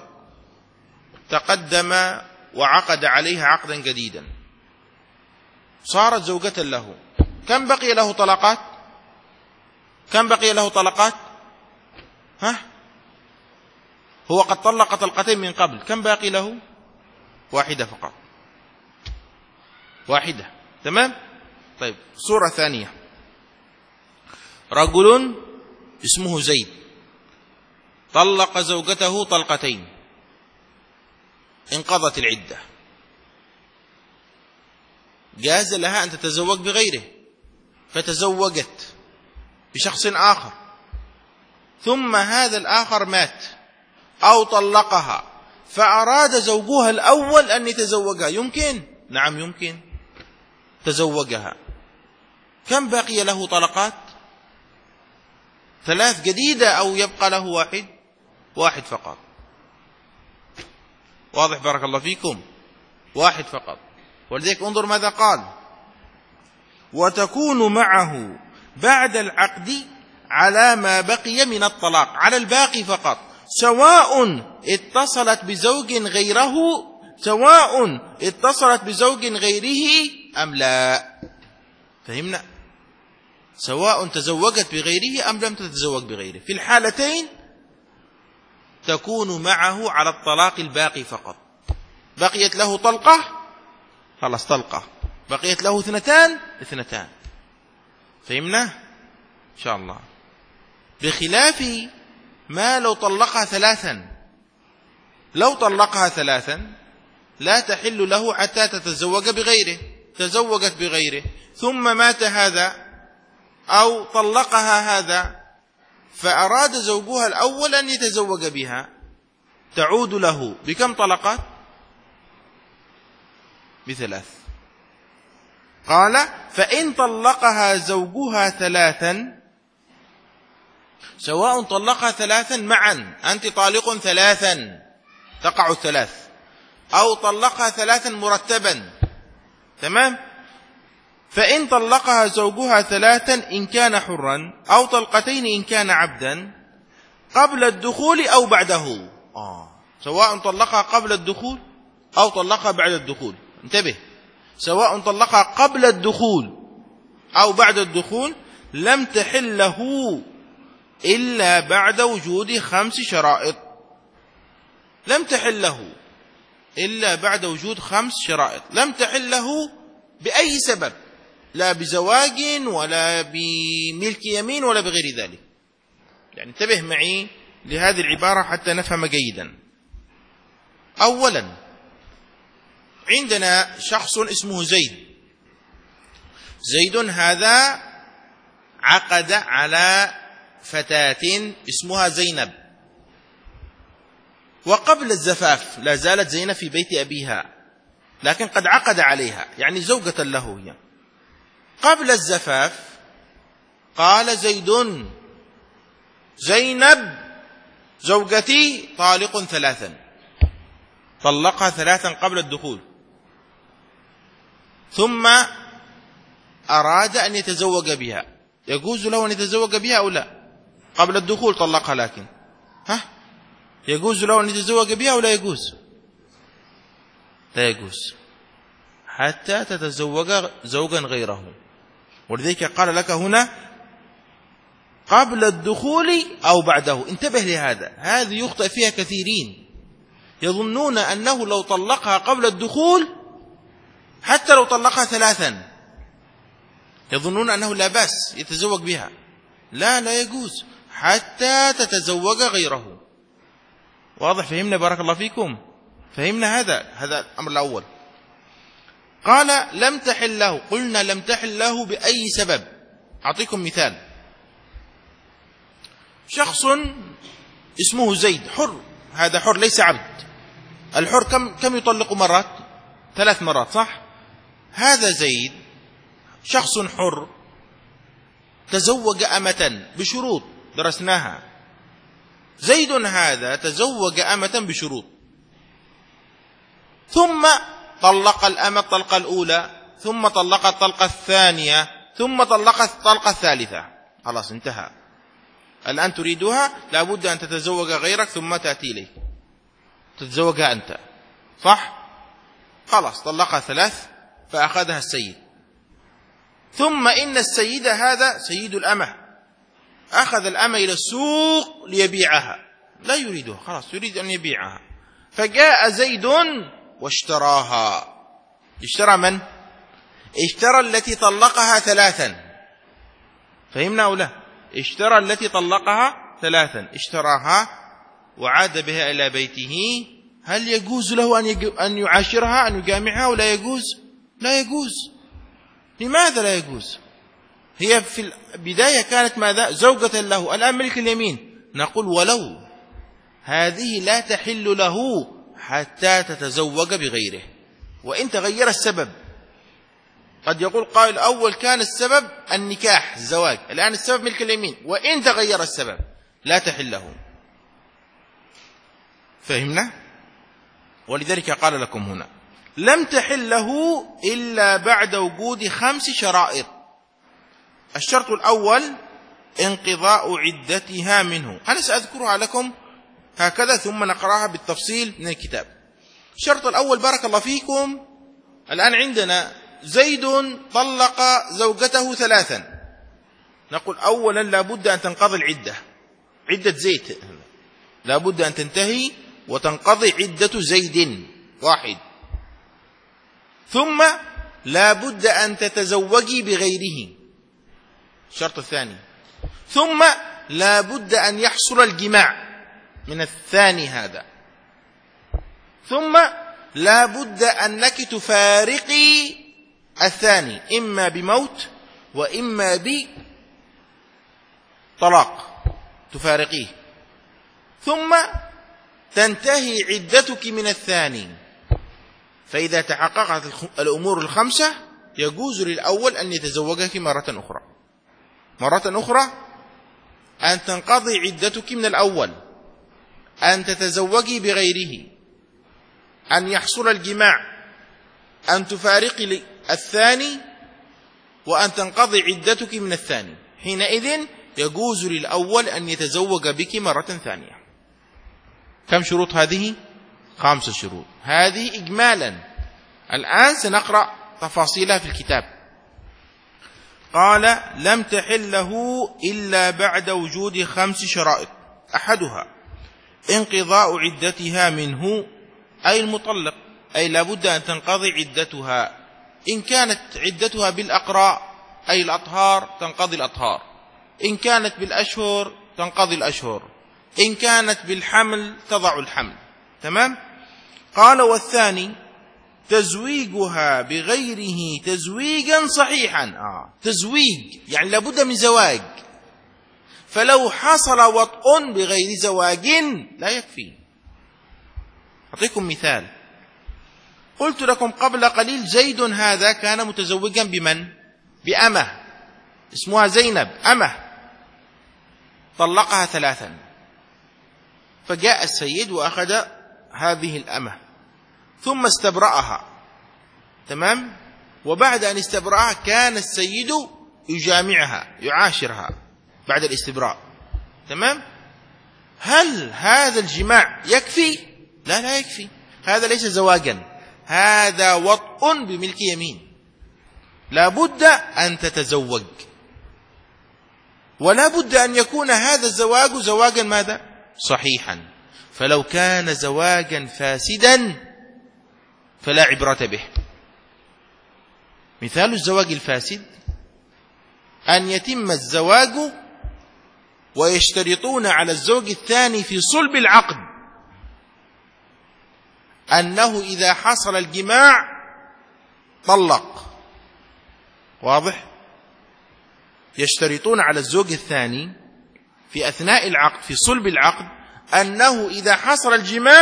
تقدم وعقد عليها عقدا جديدا، صارت زوجة له. كم بقي له طلقات؟ كم بقي له طلقات؟ ها؟ هو قد طلق طلقتين من قبل، كم باقي له؟ واحدة فقط، واحدة. تمام؟ طيب، صورة ثانية. رجل اسمه زيد طلق زوجته طلقتين، انقضت العدة، جاز لها أن تتزوج بغيره، فتزوجت بشخص آخر، ثم هذا الآخر مات أو طلقها، فأراد زوجها الأول أن يتزوجها. يمكن؟ نعم يمكن. تزوجها. كم بقي له طلقات؟ ثلاث جديدة أو يبقى له واحد؟ واحد فقط. واضح؟ بارك الله فيكم. واحد فقط. ولذلك انظر ماذا قال: وتكون معه بعد العقد على ما بقي من الطلاق، على الباقي فقط، سواء اتصلت بزوج غيره سواء اتصلت بزوج غيره أم لا. فهمنا؟ سواء تزوجت بغيره أم لم تتزوج بغيره، في الحالتين تكون معه على الطلاق الباقي فقط. بقيت له طلقة، خلاص طلقة. بقيت له اثنتان، اثنتان. فهمنا؟ إن شاء الله. بخلاف ما لو طلقها ثلاثا. لو طلقها ثلاثا لا تحل له حتى تتزوج بغيره. تزوجت بغيره ثم مات هذا أو طلقها هذا، فأراد زوجها الأول أن يتزوج بها، تعود له بكم طلقات؟ بثلاث. قال: فإن طلقها زوجها ثلاثا، سواء طلقها ثلاثا معا، أنت طالق ثلاثا، تقع الثلاث، أو طلقها ثلاثا مرتبا، تمام؟ فإن طلقها زوجها ثلاثا إن كان حرا، أو طلقتين إن كان عبدا، قبل الدخول أو بعده. آه. سواء طلقها قبل الدخول أو طلقها بعد الدخول. انتبه، سواء طلقها قبل الدخول أو بعد الدخول لم تحل له إلا بعد وجود خمس شرائط. لم تحل له إلا بعد وجود خمس شرائط. لم تحل له بأي سبب، لا بزواج ولا بملك يمين ولا بغير ذلك. يعني انتبه معي لهذه العبارة حتى نفهم جيدا. أولا، عندنا شخص اسمه زيد. زيد هذا عقد على فتاة اسمها زينب، وقبل الزفاف لا زالت زينب في بيت أبيها، لكن قد عقد عليها، يعني زوجة له هي. قبل الزفاف قال زيد: زينب زوجتي طالق ثلاثا، طلقها ثلاثا قبل الدخول، ثم أراد أن يتزوج بها. يجوز له أن يتزوج بها أو لا؟ قبل الدخول طلقها، لكن ها يجوز له أن يتزوج بها أو لا يجوز؟ لا يجوز حتى تتزوج زوجا غيره. ولذلك قال لك هنا قبل الدخول أو بعده. انتبه لهذا، هذه يخطئ فيها كثيرين، يظنون أنه لو طلقها قبل الدخول حتى لو طلقها ثلاثا يظنون أنه لا بأس يتزوج بها. لا لا يجوز حتى تتزوج غيره. واضح؟ فهمنا؟ بارك الله فيكم، فهمنا هذا هذا الأمر الأول. قال لم تحل له. قلنا لم تحل له بأي سبب. أعطيكم مثال. شخص اسمه زيد حر، هذا حر ليس عبد. الحر كم كم يطلق مرات؟ ثلاث مرات، صح؟ هذا زيد شخص حر تزوج أمة بشروط درسناها. زيد هذا تزوج أمة بشروط، ثم طلق الأمة الطلقة الأولى، ثم طلق الطلقة الثانية، ثم طلق الطلقة الثالثة. خلاص انتهى. الآن تريدها، لابد أن تتزوج غيرك ثم تأتي لي تتزوجها أنت، صح؟ خلاص طلقها ثلاث فأخذها السيد. ثم إن السيد هذا سيد الأمة أخذ الأمة إلى السوق ليبيعها، لا يريدها، خلاص يريد أن يبيعها. فجاء زيد واشتراها. اشترى من؟ اشترى التي طلقها ثلاثا. فهمنا أو لا؟ اشترى التي طلقها ثلاثا، اشتراها وعاد بها إلى بيته. هل يجوز له أن يعاشرها، أن يجامعها، ولا يجوز؟ لا يجوز. لماذا لا يجوز؟ هي في البداية كانت ماذا؟ زوجة له، الآن ملك اليمين. نقول ولو هذه لا تحل له حتى تتزوج بغيره، وإن تغير السبب. قد يقول قائل أول كان السبب النكاح الزواج، الآن السبب ملك اليمين، وإن تغير السبب لا تحل له. فهمنا؟ ولذلك قال لكم هنا لم تحل له إلا بعد وجود خمس شرائط. الشرط الأول انقضاء عدتها منه. أنا سأذكرها لكم هكذا ثم نقرأها بالتفصيل من الكتاب. الشرط الأول بارك الله فيكم، الآن عندنا زيد طلق زوجته ثلاثا. نقول أولا لابد أن تنقضي العدة، عدة زيد لابد أن تنتهي وتنقضي عدة زيد واحد. ثم لابد أن تتزوجي بغيره، الشرط الثاني. ثم لابد أن يحصل الجماع من الثاني هذا. ثم لابد أنك تفارقي الثاني إما بموت وإما بطلاق، تفارقيه. ثم تنتهي عدتك من الثاني. فإذا تحققت الأمور الخمسة يجوز للأول أن يتزوجك مرة أخرى. مرة أخرى أن تنقضي عدتك من الأول، أن تتزوجي بغيره، أن يحصل الجماع، أن تفارقي الثاني، وأن تنقضي عدتك من الثاني. حينئذ يجوز للأول أن يتزوج بك مرة ثانية. كم شروط هذه؟ خمس شروط. هذه إجمالا. الآن سنقرأ تفاصيلها في الكتاب. قال لم تحل له إلا بعد وجود خمس شرائط. أحدها انقضاء عدتها منه، أي المطلق، أي لابد أن تنقضي عدتها. إن كانت عدتها بالأقراء أي الأطهار تنقضي الأطهار، إن كانت بالأشهر تنقضي الأشهر، إن كانت بالحمل تضع الحمل. تمام؟ قال والثاني تزويجها بغيره تزويجا صحيحا. آه. تزويج يعني لابد من زواج، فلو حصل وطء بغير زواج لا يكفي. أعطيكم مثال. قلت لكم قبل قليل زيد هذا كان متزوجا بمن؟ بأمة اسمها زينب، أمة، طلقها ثلاثا، فجاء السيد وأخذ هذه الأمة ثم استبرأها، تمام؟ وبعد أن استبرأها كان السيد يجامعها يعاشرها بعد الاستبراء، تمام؟ هل هذا الجماع يكفي؟ لا لا يكفي، هذا ليس زواجا، هذا وطء بملك يمين، لا بد أن تتزوج، ولا بد أن يكون هذا الزواج زواجا ماذا؟ صحيحا. فلو كان زواجا فاسدا فلا عبرة به. مثال الزواج الفاسد أن يتم الزواج ويشترطون على الزوج الثاني في صلب العقد أنه إذا حصل الجماع طلق. واضح؟ يشترطون على الزوج الثاني في أثناء العقد في صلب العقد أنه إذا حصل الجماع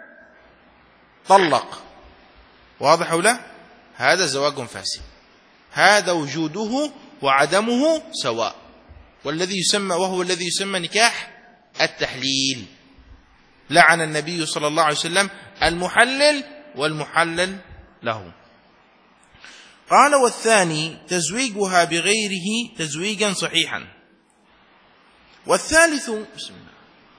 طلق. واضح أو لا؟ هذا زواج فاسد، هذا وجوده وعدمه سواء، والذي يسمى وهو الذي يسمى نكاح التحليل. لعن النبي صلى الله عليه وسلم المحلل والمحلل له. قال والثاني تزويجها بغيره تزويجا صحيحا. والثالث بسم الله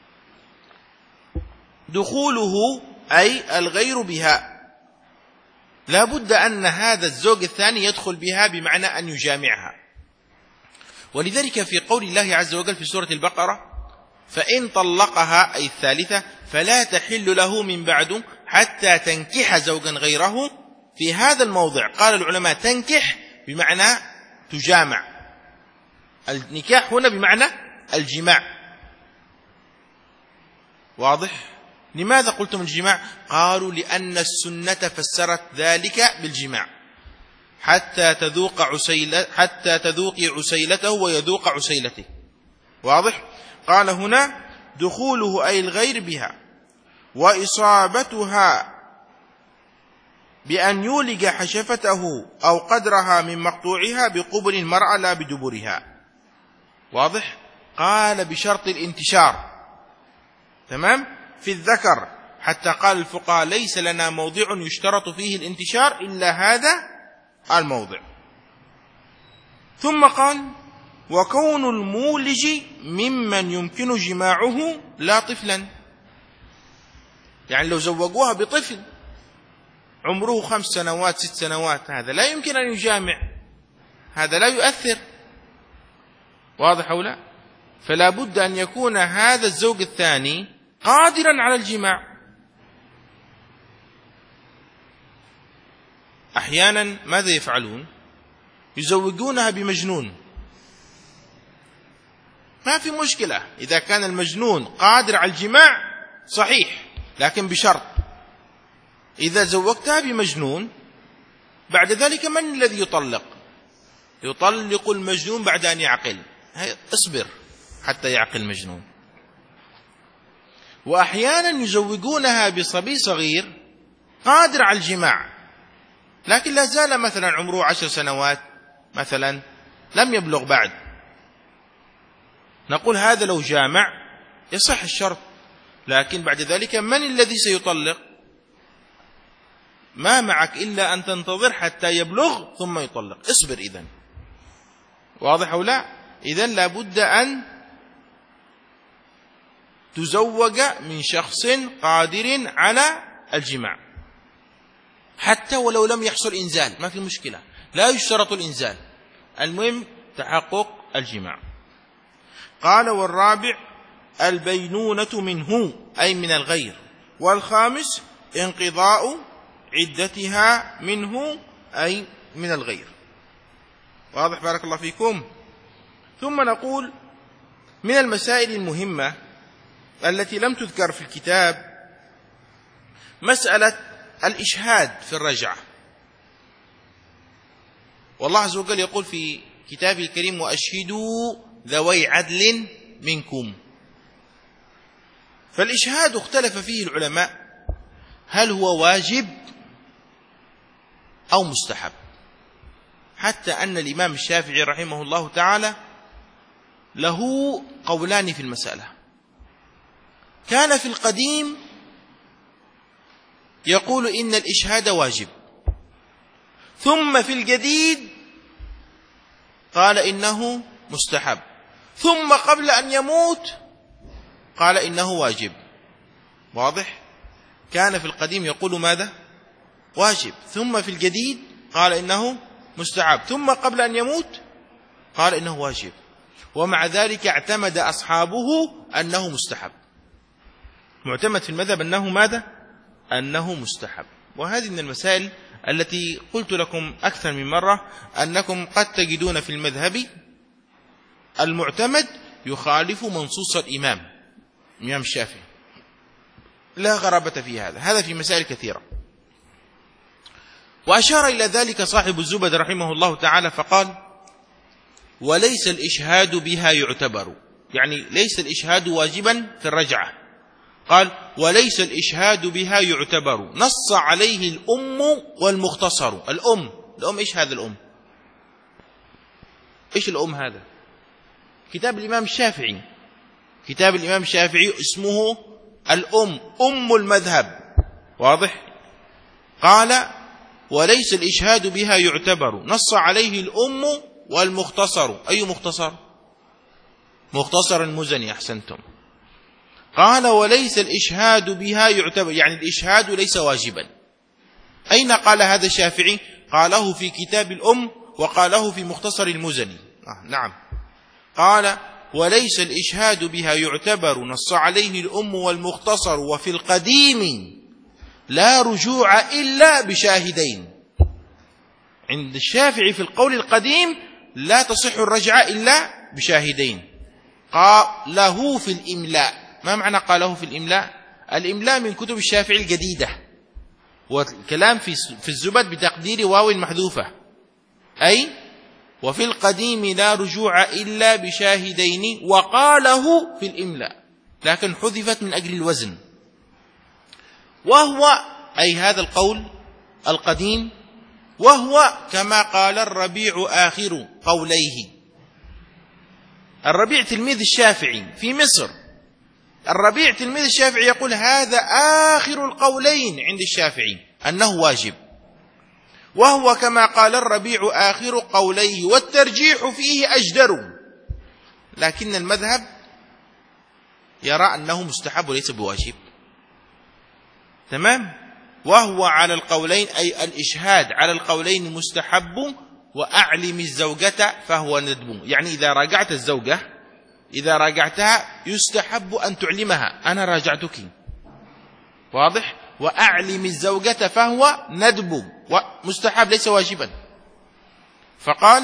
دخوله أي الغير بها، لا بد أن هذا الزوج الثاني يدخل بها بمعنى أن يجامعها. ولذلك في قول الله عز وجل في سورة البقرة فإن طلقها أي الثالثة فلا تحل له من بعد حتى تنكح زوجا غيره. في هذا الموضع قال العلماء تنكح بمعنى تجامع، النكاح هنا بمعنى الجماع. واضح؟ لماذا قلتم الجماع؟ قالوا لأن السنة فسرت ذلك بالجماع حتى تذوق عسيلة حتى تذوقي عسيلته ويذوق عسيلته. واضح؟ قال هنا دخوله أي الغير بها، وإصابتها بأن يولج حشفته أو قدرها من مقطوعها بقبل المرأة لا بدبرها. واضح؟ قال بشرط الانتشار، تمام؟ في الذكر، حتى قال الفقهاء ليس لنا موضع يشترط فيه الانتشار إلا هذا الموضع. ثم قال وكون المولج ممن يمكن جماعه لا طفلا، يعني لو زوجوها بطفل عمره خمس سنوات ست سنوات هذا لا يمكن أن يجامع، هذا لا يؤثر. واضح أو لا؟ فلا بد أن يكون هذا الزوج الثاني قادرا على الجماع. أحيانا ماذا يفعلون؟ يزوجونها بمجنون، ما في مشكلة إذا كان المجنون قادر على الجماع صحيح، لكن بشرط إذا زوجتها بمجنون بعد ذلك من الذي يطلق؟ يطلق المجنون بعد أن يعقل. اصبر حتى يعقل المجنون. وأحيانا يزوجونها بصبي صغير قادر على الجماع لكن لا زال مثلا عمره عشر سنوات مثلا لم يبلغ بعد، نقول هذا لو جامع يصح الشرط، لكن بعد ذلك من الذي سيطلق؟ ما معك إلا أن تنتظر حتى يبلغ ثم يطلق. اصبر إذن. واضح أو لا؟ إذن لابد أن تزوج من شخص قادر على الجماع حتى ولو لم يحصل إنزال، ما في مشكلة، لا يشترط الإنزال، المهم تحقق الجماع. قال والرابع البينونة منه أي من الغير، والخامس انقضاء عدتها منه أي من الغير. واضح؟ بارك الله فيكم. ثم نقول من المسائل المهمة التي لم تذكر في الكتاب مسألة الإشهاد في الرجعة، والله عز وجل يقول في كتابه الكريم: وأشهدوا ذوي عدل منكم. فالإشهاد اختلف فيه العلماء هل هو واجب أو مستحب، حتى أن الإمام الشافعي رحمه الله تعالى له قولان في المسألة. كان في القديم يقول إن الإشهاد واجب، ثم في الجديد قال إنه مستحب، ثم قبل أن يموت قال إنه واجب. واضح؟ كان في القديم يقول ماذا؟ واجب، ثم في الجديد قال إنه مستحب، ثم قبل أن يموت قال إنه واجب، ومع ذلك اعتمد أصحابه أنه مستحب. معتمد في المذهب أنه ماذا؟ أنه مستحب. وهذه من المسائل التي قلت لكم أكثر من مرة أنكم قد تجدون في المذهب المعتمد يخالف منصوص الإمام الإمام الشافعي، لا غرابة في هذا، هذا في مسائل كثيرة. وأشار إلى ذلك صاحب الزبد رحمه الله تعالى فقال: وليس الإشهاد بها يعتبر، يعني ليس الإشهاد واجبا في الرجعة. قال: وليس الإشهاد بها يعتبر، نص عليه الأم والمختصر. الأم الأم إيش هذا الأم؟ إيش الأم هذا؟ كتاب الإمام الشافعي، كتاب الإمام الشافعي اسمه الأم، أم المذهب. واضح؟ قال: وليس الإشهاد بها يعتبر، نص عليه الأم والمختصر. أي مختصر؟ مختصر المزني. أحسنتم. قال: وليس الإشهاد بها يعتبر، يعني الإشهاد ليس واجبا. أين قال هذا الشافعي؟ قاله في كتاب الأم وقاله في مختصر المزني. آه نعم. قال: وليس الإشهاد بها يعتبر، نص عليه الأم والمختصر، وفي القديم لا رجوع إلا بشاهدين. عند الشافعي في القول القديم لا تصح الرجعة إلا بشاهدين. قاله في الإملاء. ما معنى قاله في الإملاء؟ الإملاء من كتب الشافعي الجديدة، والكلام في الزبد بتقدير واو المحذوفة، أي وفي القديم لا رجوع إلا بشاهدين، وقاله في الإملاء، لكن حذفت من أجل الوزن. وهو أي هذا القول القديم، وهو كما قال الربيع آخر قوليه. الربيع تلميذ الشافعي في مصر، الربيع تلميذ الشافعي يقول هذا آخر القولين عند الشافعي أنه واجب، وهو كما قال الربيع آخر قوليه، والترجيح فيه أجدر، لكن المذهب يرى أنه مستحب وليس بواجب. تمام. وهو على القولين، أي الإشهاد على القولين مستحب، وأعلم الزوجة فهو ندب، يعني إذا راجعت الزوجة، إذا راجعتها يستحب أن تعلمها أنا راجعتك. واضح؟ وأعلم الزوجة فهو ندب، ومستحب ليس واجبا. فقال: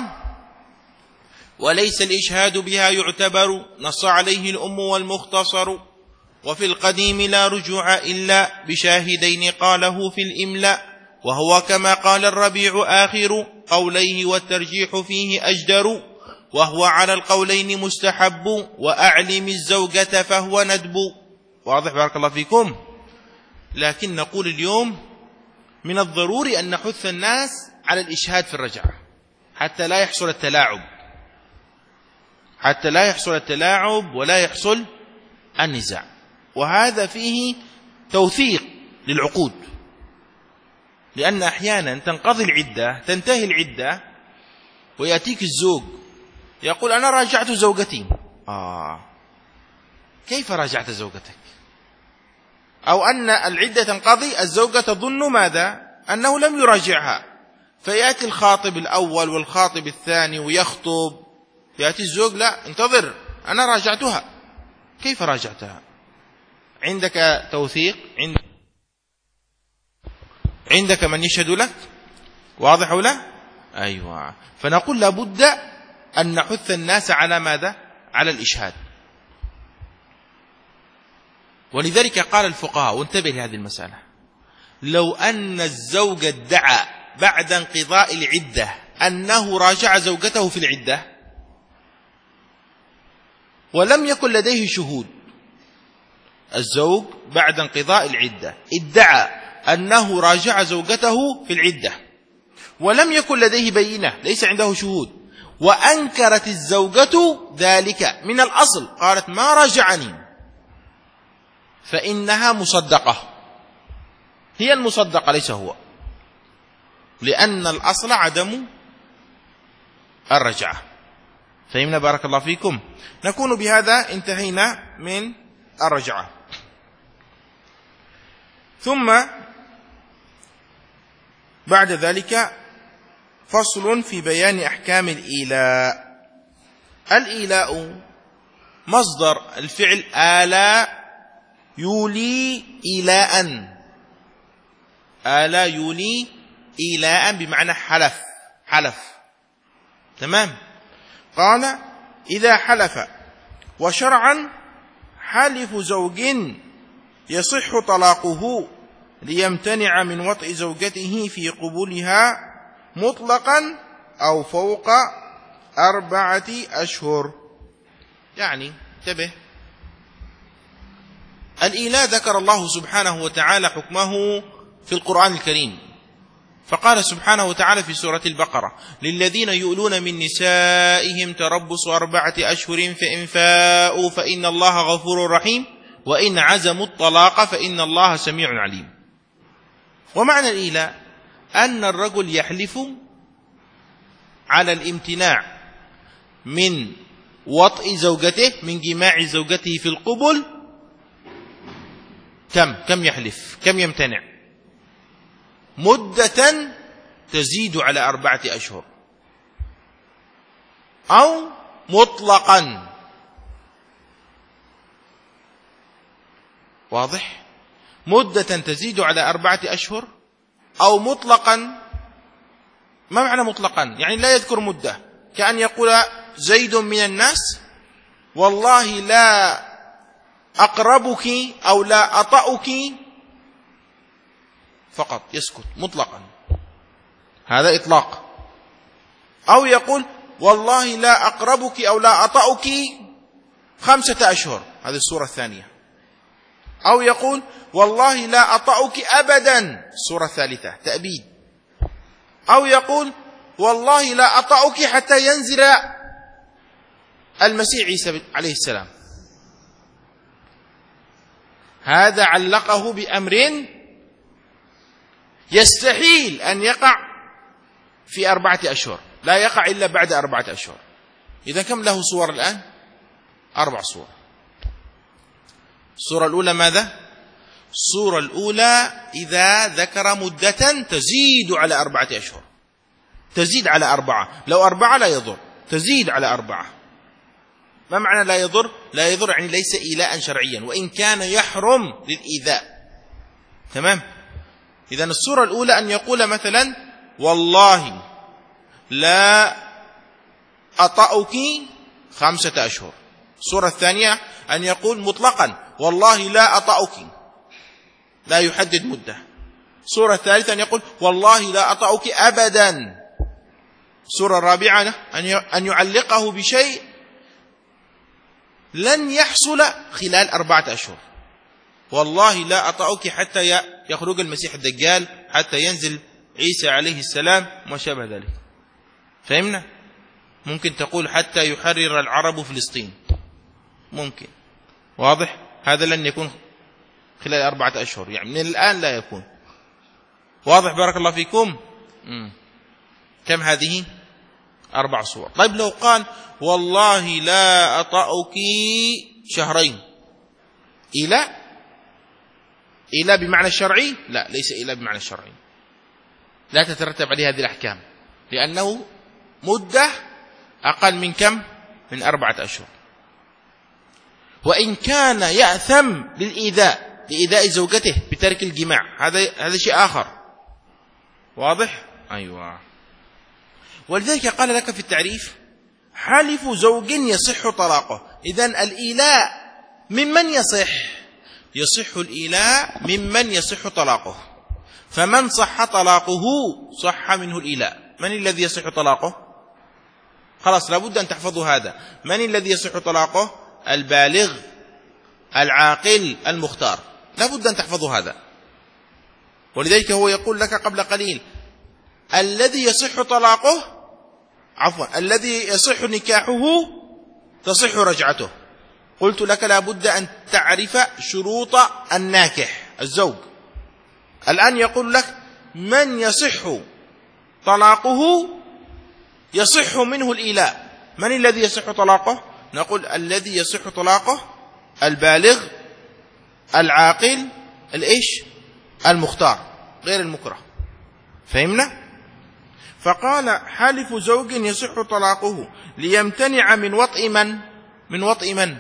وليس الإشهاد بها يعتبر، نص عليه الأم والمختصر، وفي القديم لا رجوع إلا بشاهدين، قاله في الإملاء، وهو كما قال الربيع آخر قوليه، والترجيح فيه أجدر، وهو على القولين مستحب، وأعلم الزوجة فهو ندب. واضح؟ بارك الله فيكم. لكن نقول اليوم من الضروري أن نحث الناس على الإشهاد في الرجعة حتى لا يحصل التلاعب، حتى لا يحصل التلاعب ولا يحصل النزاع. وهذا فيه توثيق للعقود، لأن أحيانا تنقضي العدة، تنتهي العدة، ويأتيك الزوج يقول أنا راجعت زوجتي. آه كيف راجعت زوجتك؟ أو أن العدة تنقضي، الزوجة تظن ماذا؟ أنه لم يراجعها، فيأتي الخاطب الأول والخاطب الثاني ويخطب، يأتي الزوج لا انتظر أنا راجعتها. كيف راجعتها؟ عندك توثيق؟ عندك عندك من يشهد لك؟ واضح ولا؟ أيوة. فنقول لابد أن نحث الناس على ماذا؟ على الإشهاد. ولذلك قال الفقهاء، وانتبه لهذه المسألة، لو أن الزوج ادعى بعد انقضاء العدة أنه راجع زوجته في العدة ولم يكن لديه شهود، الزوج بعد انقضاء العدة ادعى أنه راجع زوجته في العدة ولم يكن لديه بينة، ليس عنده شهود، وأنكرت الزوجة ذلك من الأصل، قالت ما راجعني، فإنها مصدقة، هي المصدقة ليس هو، لأن الأصل عدم الرجعة. فهمنا بارك الله فيكم؟ نكون بهذا انتهينا من الرجعة. ثم بعد ذلك فصل في بيان أحكام الإيلاء. الإيلاء مصدر الفعل آلاء يولي إيلاء، آلاء يولي إيلاء بمعنى حلف، حلف. تمام. قال إذا حلف، وشرعا حلف زوج يصح طلاقه ليمتنع من وطئ زوجته في قبولها مطلقا أو فوق أربعة أشهر. يعني انتبه، الإيلاء ذكر الله سبحانه وتعالى حكمه في القرآن الكريم، فقال سبحانه وتعالى في سورة البقرة: للذين يؤلون من نسائهم تربص أربعة أشهر فإن فاءوا فإن الله غفور رحيم وإن عزموا الطلاق فإن الله سميع عليم. ومعنى الإيلاء أن الرجل يحلف على الامتناع من وطئ زوجته، من جماع زوجته في القبل. كم كم يحلف، كم يمتنع؟ مدة تزيد على أربعة أشهر، أو مطلقا. واضح؟ مدة تزيد على أربعة أشهر أو مطلقا. ما معنى مطلقا؟ يعني لا يذكر مدة، كأن يقول زيد من الناس والله لا أقربك أو لا أطأك، فقط يسكت مطلقا، هذا إطلاق. أو يقول والله لا أقربك أو لا أطأك خمسة أشهر، هذه الصورة الثانية. أو يقول والله لا أطأك أبدا، الصورة الثالثة تأبيد. أو يقول والله لا أطأك حتى ينزل المسيح عيسى عليه السلام. هذا علقه بأمر يستحيل أن يقع في أربعة أشهر، لا يقع إلا بعد أربعة أشهر. إذا كم له صور الآن؟ أربع صور. الصورة الأولى ماذا؟ الصورة الأولى إذا ذكر مدة تزيد على أربعة أشهر، تزيد على أربعة، لو أربعة لا يضر، تزيد على أربعة. ما معنى لا يضر؟ لا يضر يعني ليس إيلاء شرعيا، وإن كان يحرم للإيذاء. تمام. إذن الصورة الأولى أن يقول مثلا والله لا أطأك خمسة أشهر. الصورة الثانية أن يقول مطلقا والله لا أطأك، لا يحدد مدة. الصورة الثالثة أن يقول والله لا أطأك أبدا. الصورة الرابعة أن يعلقه بشيء لن يحصل خلال أربعة أشهر، والله لا أطأك حتى يخرج المسيح الدجال، حتى ينزل عيسى عليه السلام، وما شابه ذلك. فهمنا؟ ممكن تقول حتى يحرر العرب فلسطين، ممكن. واضح؟ هذا لن يكون خلال أربعة أشهر، يعني من الآن لا يكون. واضح بارك الله فيكم؟ مم. كم هذه؟ أربع صور. طيب لو قال والله لا أطأك شهرين، إيلاء؟ إيلاء بمعنى الشرعي؟ لا، ليس إيلاء بمعنى الشرعي، لا تترتب عليه هذه الأحكام، لأنه مدة أقل من كم؟ من أربعة أشهر. وإن كان يأثم للإيذاء، لإيذاء زوجته بترك الجماع، هذا هذا شيء آخر. واضح؟ أيوة. ولذلك قال لك في التعريف حلف زوج يصح طلاقه. إذن الإيلاء ممن يصح؟ يصح الإيلاء ممن يصح طلاقه. فمن صح طلاقه صح منه الإيلاء. من الذي يصح طلاقه؟ خلاص لابد أن تحفظوا هذا. من الذي يصح طلاقه؟ البالغ العاقل المختار، لابد أن تحفظوا هذا. ولذلك هو يقول لك قبل قليل الذي يصح طلاقه عفوا الذي يصح نكاحه تصح رجعته. قلت لك لابد أن تعرف شروط الناكح الزوج. الآن يقول لك من يصح طلاقه يصح منه الإيلاء. من الذي يصح طلاقه؟ نقول الذي يصح طلاقه البالغ العاقل الإيش المختار غير المكره. فهمنا؟ فقال حالف زوج يصح طلاقه ليمتنع من وطئ من من وطئ من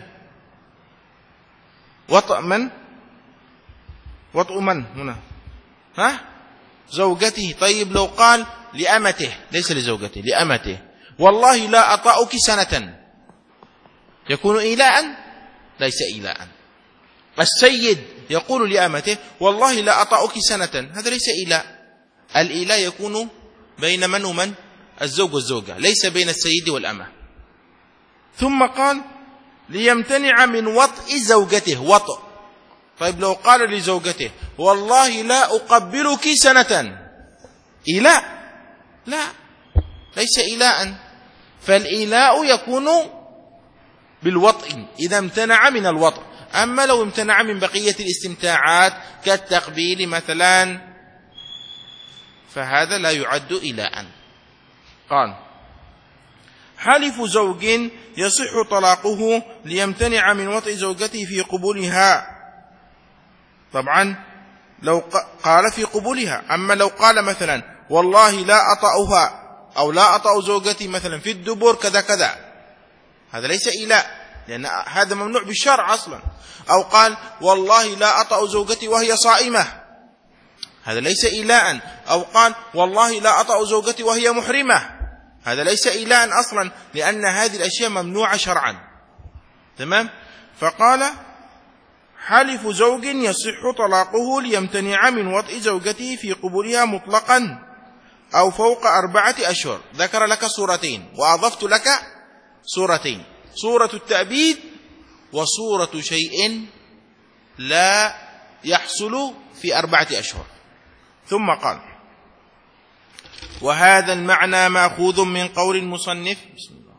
وطئ من وطئ من هنا ها زوجته. طيب لو قال لأمته ليس لزوجته لأمته والله لا أطأك سنة، يكون إيلاء؟ ليس إيلاء. السيد يقول لأمته والله لا أطأك سنة، هذا ليس إيلاء. الإيلاء يكون بين من ومن؟ الزوج والزوجة، ليس بين السيد والأمة. ثم قال ليمتنع من وطئ زوجته وطئ. طيب لو قال لزوجته والله لا أقبلك سنة، إيلاء؟ لا، ليس إيلاء. فالإيلاء يكون بالوطئ إذا امتنع من الوطئ. أما لو امتنع من بقية الاستمتاعات كالتقبيل مثلا فهذا لا يعد إيلاء. قال حلف زوج يصح طلاقه ليمتنع من وطئ زوجته في قبولها. طبعا لو قال في قبولها. أما لو قال مثلا والله لا أطأها أو لا أطأ زوجتي مثلا في الدبر كذا كذا، هذا ليس إيلاء لأن هذا ممنوع بالشرع أصلا. أو قال والله لا أطأ زوجتي وهي صائمة، هذا ليس إيلاء. أو قال والله لا أطأ زوجتي وهي محرمة، هذا ليس إيلاء أصلا لأن هذه الأشياء ممنوعة شرعا. تمام؟ فقال حلف زوج يصح طلاقه ليمتنع من وطئ زوجته في قبولها مطلقا أو فوق أربعة أشهر. ذكر لك صورتين وأضفت لك صورتين، صورة التأبيد وصورة شيء لا يحصل في أربعة أشهر. ثم قال وهذا المعنى مأخوذ من قول المصنف بسم الله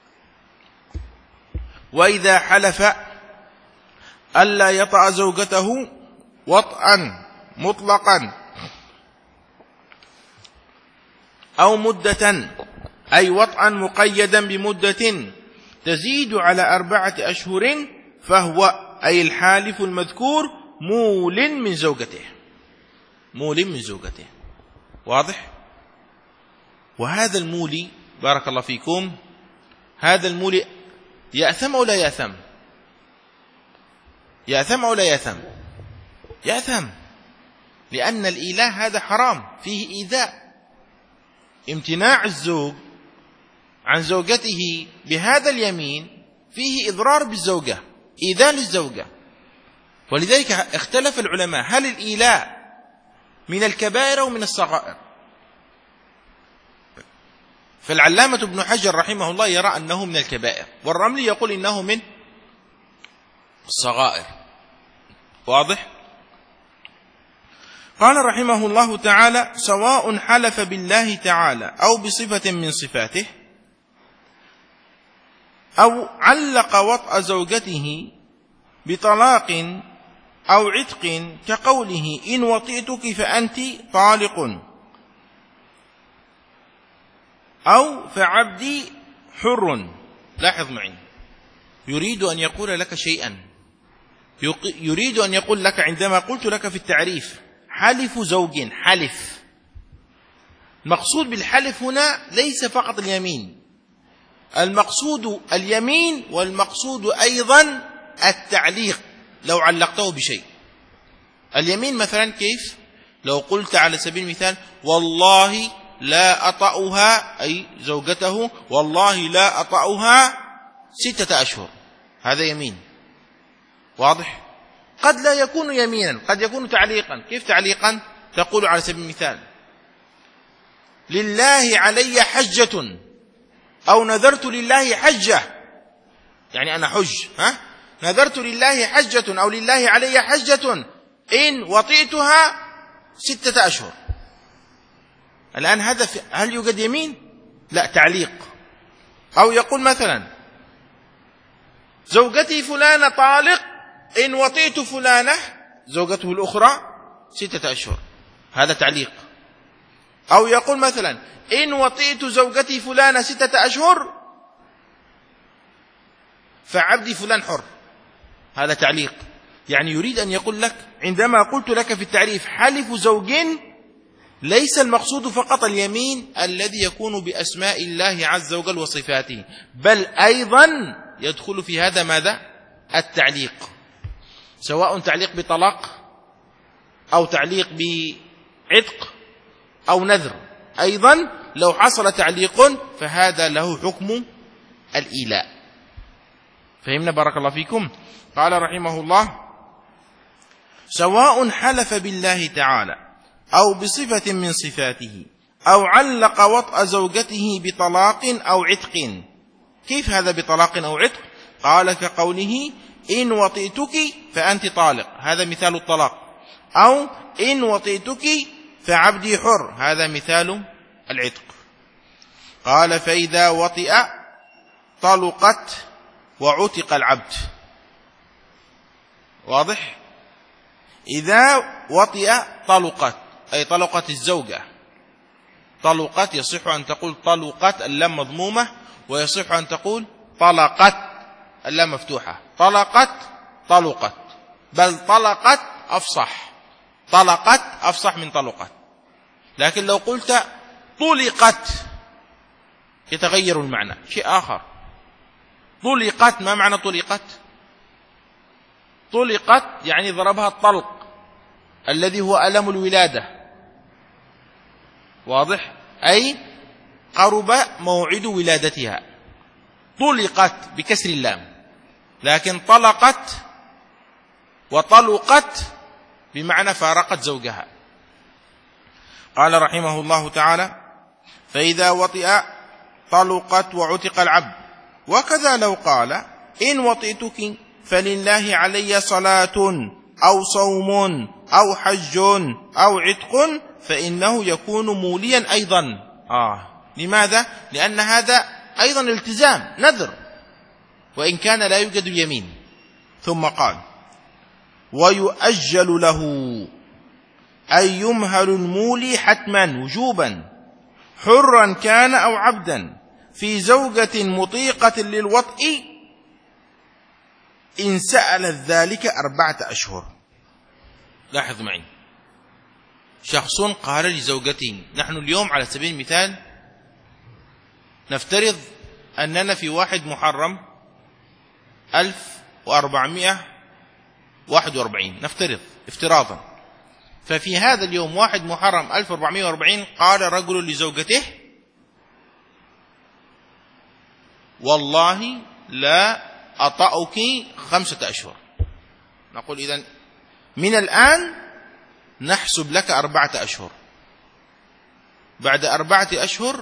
وإذا حلف ألا يطأ زوجته وطئا مطلقا أو مدة أي وطئا مقيدا بمدة تزيد على أربعة أشهر فهو أي الحالف المذكور مول من زوجته، مول من زوجته. واضح؟ وهذا المولي بارك الله فيكم، هذا المولي يأثم أو لا يأثم؟ يأثم أو لا يأثم؟ يأثم، لأن الإيلاء هذا حرام فيه إيذاء. امتناع الزوج عن زوجته بهذا اليمين فيه إضرار بالزوجة، إيذاء للزوجة. ولذلك اختلف العلماء هل الإيلاء من الكبائر أو من الصغائر؟ فالعلامة ابن حجر رحمه الله يرى أنه من الكبائر، والرملي يقول إنه من الصغائر. واضح؟ قال رحمه الله تعالى سواء حلف بالله تعالى أو بصفة من صفاته أو علق وطأ زوجته بطلاق أو عتق كقوله إن وطئتك فأنت طالق أو فعبدي حر. لاحظ معي، يريد أن يقول لك شيئا، يريد أن يقول لك عندما قلت لك في التعريف حلف زوج، حلف، المقصود بالحلف هنا ليس فقط اليمين، المقصود اليمين والمقصود أيضا التعليق لو علقته بشيء. اليمين مثلا كيف؟ لو قلت على سبيل المثال والله لا أطأها أي زوجته والله لا أطأها ستة أشهر، هذا يمين. واضح؟ قد لا يكون يمينا، قد يكون تعليقا. كيف تعليقا؟ تقول على سبيل المثال لله علي حجة، أو نذرت لله حجة، يعني أنا حج، ها؟ نذرت لله حجة أو لله علي حجة إن وطئتها ستة أشهر. الآن هذا هل يوجد يمين؟ لا، تعليق. أو يقول مثلا زوجتي فلانة طالق إن وطئت فلانة زوجته الأخرى ستة أشهر، هذا تعليق. أو يقول مثلا إن وطئت زوجتي فلانة ستة أشهر فعبدي فلان حر، هذا تعليق. يعني يريد أن يقول لك عندما قلت لك في التعريف حلف زوج، ليس المقصود فقط اليمين الذي يكون بأسماء الله عز وجل وصفاته، بل أيضا يدخل في هذا ماذا؟ التعليق، سواء تعليق بطلاق أو تعليق بعتق أو نذر. أيضا لو حصل تعليق فهذا له حكم الإيلاء. فهمنا؟ بارك الله فيكم. قال رحمه الله سواء حلف بالله تعالى أو بصفة من صفاته أو علق وطأ زوجته بطلاق أو عتق. كيف هذا بطلاق أو عتق؟ قال كقوله إن وطئتك فأنت طالق، هذا مثال الطلاق. أو إن وطئتك فعبدي حر، هذا مثال العتق. قال فإذا وطئ طلقت وعتق العبد. واضح؟ إذا وطئ طلقت أي طلقت الزوجة. طلقت يصح أن تقول طلقت اللام مضمومة، ويصح أن تقول طلقت اللام مفتوحة. طلقت طلقت، بل طلقت أفصح، طلقت أفصح من طلقت. لكن لو قلت طلقت يتغير المعنى، شيء آخر. طلقت، ما معنى طلقت؟ طلقت يعني ضربها الطلق الذي هو ألم الولادة. واضح؟ أي قرب موعد ولادتها. طلقت بكسر اللام. لكن طلقت وطلقت بمعنى فارقت زوجها. قال رحمه الله تعالى فإذا وطئ طلقت وعتق العبد. وكذا لو قال إن وطئتك فلله علي صلاة أو صوم أو حج أو عتق فإنه يكون موليا أيضا. آه. لماذا؟ لأن هذا أيضا التزام، نذر، وإن كان لا يوجد يمين. ثم قال ويؤجل له أي يمهل المولي حتما وجوبا حرا كان أو عبدا في زوجة مطيقة للوطء إن سألت ذلك أربعة أشهر. لاحظ معي، شخص قال لزوجته، نحن اليوم على سبيل المثال نفترض أننا في واحد محرم ألف وأربعمائة واحد وأربعين، نفترض افتراضا. ففي هذا اليوم واحد محرم ألف وأربعمائة وأربعين قال رجل لزوجته والله لا أطأك خمسة أشهر. نقول إذن من الآن نحسب لك أربعة أشهر. بعد أربعة أشهر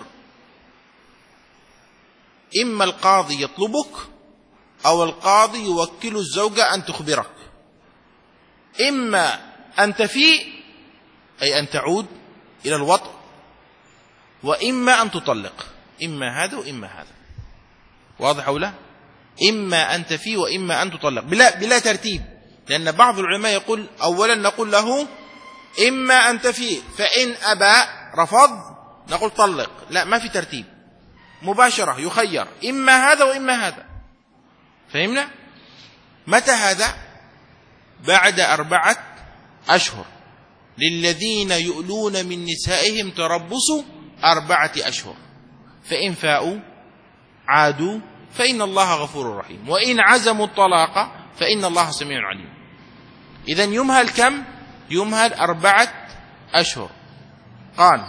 إما القاضي يطلبك أو القاضي يوكل الزوجة أن تخبرك، إما أن تفيء أي أن تعود إلى الوطء، وإما أن تطلق، إما هذا وإما هذا. واضح أو لا؟ إما أن تفيء وإما أن تطلق بلا, بلا ترتيب. لأن بعض العلماء يقول أولا نقول له إما أن تفيء، فإن أبى رفض نقول طلق. لا، ما في ترتيب، مباشرة يخير إما هذا وإما هذا. فهمنا؟ متى هذا؟ بعد أربعة أشهر. للذين يؤلون من نسائهم تربص أربعة أشهر، فإن فاءوا عادوا فإن الله غفور رحيم، وإن عزموا الطلاق فإن الله سميع عليم. إذن يمهل كم؟ يمهل أربعة أشهر. قال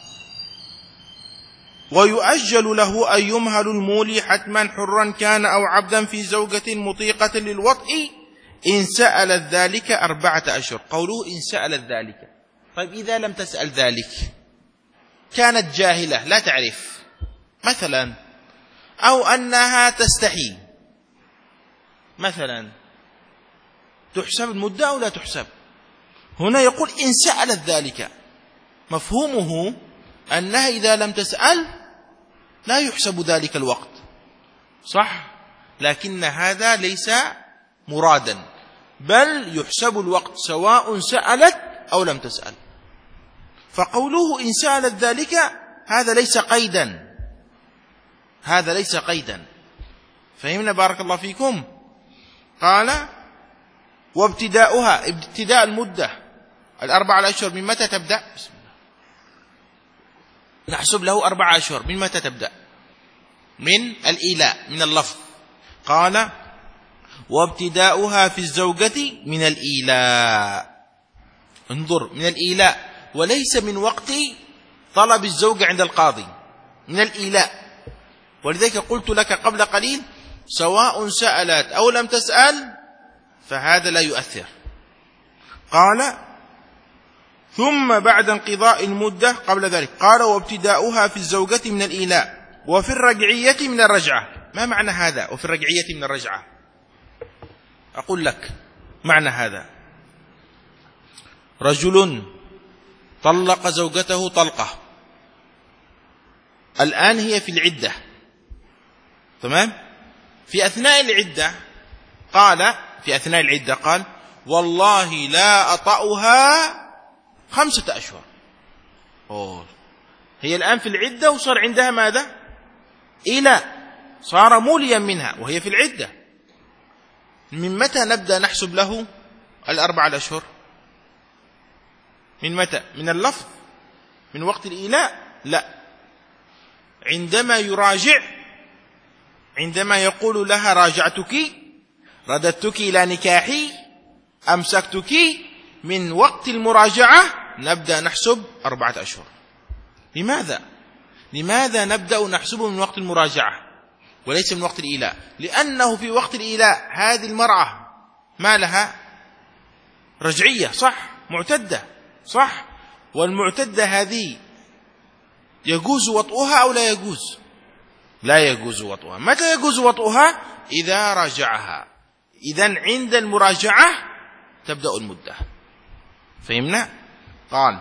ويؤجل له أن يمهل المولي حتما حرا كان أو عبدا في زوجة مطيقة للوطء إن سألت ذلك أربعة أشهر. قوله إن سألت ذلك، طيب إذا لم تسأل ذلك، كانت جاهلة لا تعرف مثلا، أو أنها تستحي مثلا، تحسب المدة أو لا تحسب؟ هنا يقول إن سألت ذلك، مفهومه أنها إذا لم تسأل لا يحسب ذلك الوقت، صح؟ لكن هذا ليس مرادا، بل يحسب الوقت سواء سألت أو لم تسأل. فقوله إن سألت ذلك هذا ليس قيدا، هذا ليس قيدا. فهمنا بارك الله فيكم؟ قال وابتداؤها، ابتداء المدة الأربعة الأشهر من متى تبدأ؟ بسم الله. نحسب له أربعة أشهر من متى تبدأ؟ من الإيلاء، من اللفظ. قال وابتداؤها في الزوجة من الإيلاء، انظر، من الإيلاء وليس من وقت طلب الزوجة عند القاضي، من الإيلاء. ولذلك قلت لك قبل قليل سواء سألت أو لم تسأل فهذا لا يؤثر. قال ثم بعد انقضاء المدة قبل ذلك، قال وابتداؤها في الزوجة من الإيلاء وفي الرجعية من الرجعة. ما معنى هذا وفي الرجعية من الرجعة؟ أقول لك معنى هذا. رجل طلق زوجته طلقة، الآن هي في العدة، تمام؟ في أثناء العدة قال في أثناء العدة قال والله لا أطأها خمسة أشهر. أوه. هي الآن في العدة وصار عندها ماذا؟ إيلاء، صار موليا منها وهي في العدة. من متى نبدأ نحسب له الأربعة الأشهر؟ من متى؟ من اللفظ؟ من وقت الإيلاء؟ لا، عندما يراجع، عندما يقول لها راجعتك، رددتك إلى نكاحي، أمسكتك، من وقت المراجعة نبدأ نحسب أربعة أشهر. لماذا؟ لماذا نبدأ نحسبه من وقت المراجعة وليس من وقت الإيلاء؟ لأنه في وقت الإيلاء هذه المرأة ما لها؟ رجعية، صح؟ معتدة، صح؟ والمعتدة هذه يجوز وطئها أو لا يجوز؟ لا يجوز وطئها. متى يجوز وطئها؟ إذا راجعها. إذن عند المراجعة تبدأ المدة. فهمنا؟ قال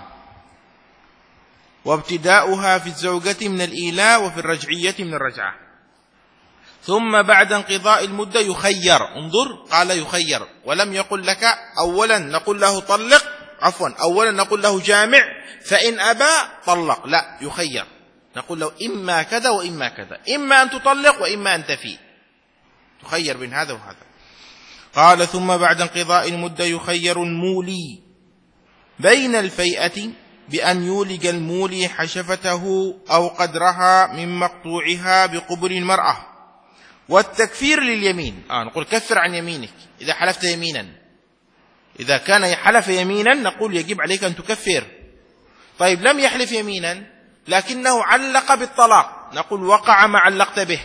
وابتداؤها في الزوجة من الإيلاء وفي الرجعية من الرجعة. ثم بعد انقضاء المدة يخير. انظر، قال يخير، ولم يقل لك أولا نقول له طلق، عفوا أولا نقول له جامع، فإن أبى طلق. لا، يخير، نقول له إما كذا وإما كذا، إما أن تطلق وإما أن تفي، تخير بين هذا وهذا. قال ثم بعد انقضاء المدة يخير المولي بين الفيئة بأن يولج المولي حشفته أو قدرها من مقطوعها بقبر المرأة، والتكفير لليمين. آه نقول كفر عن يمينك إذا حلفت يمينا، إذا كان حلف يمينا نقول يجب عليك أن تكفر. طيب لم يحلف يمينا لكنه علق بالطلاق، نقول وقع ما علقت به.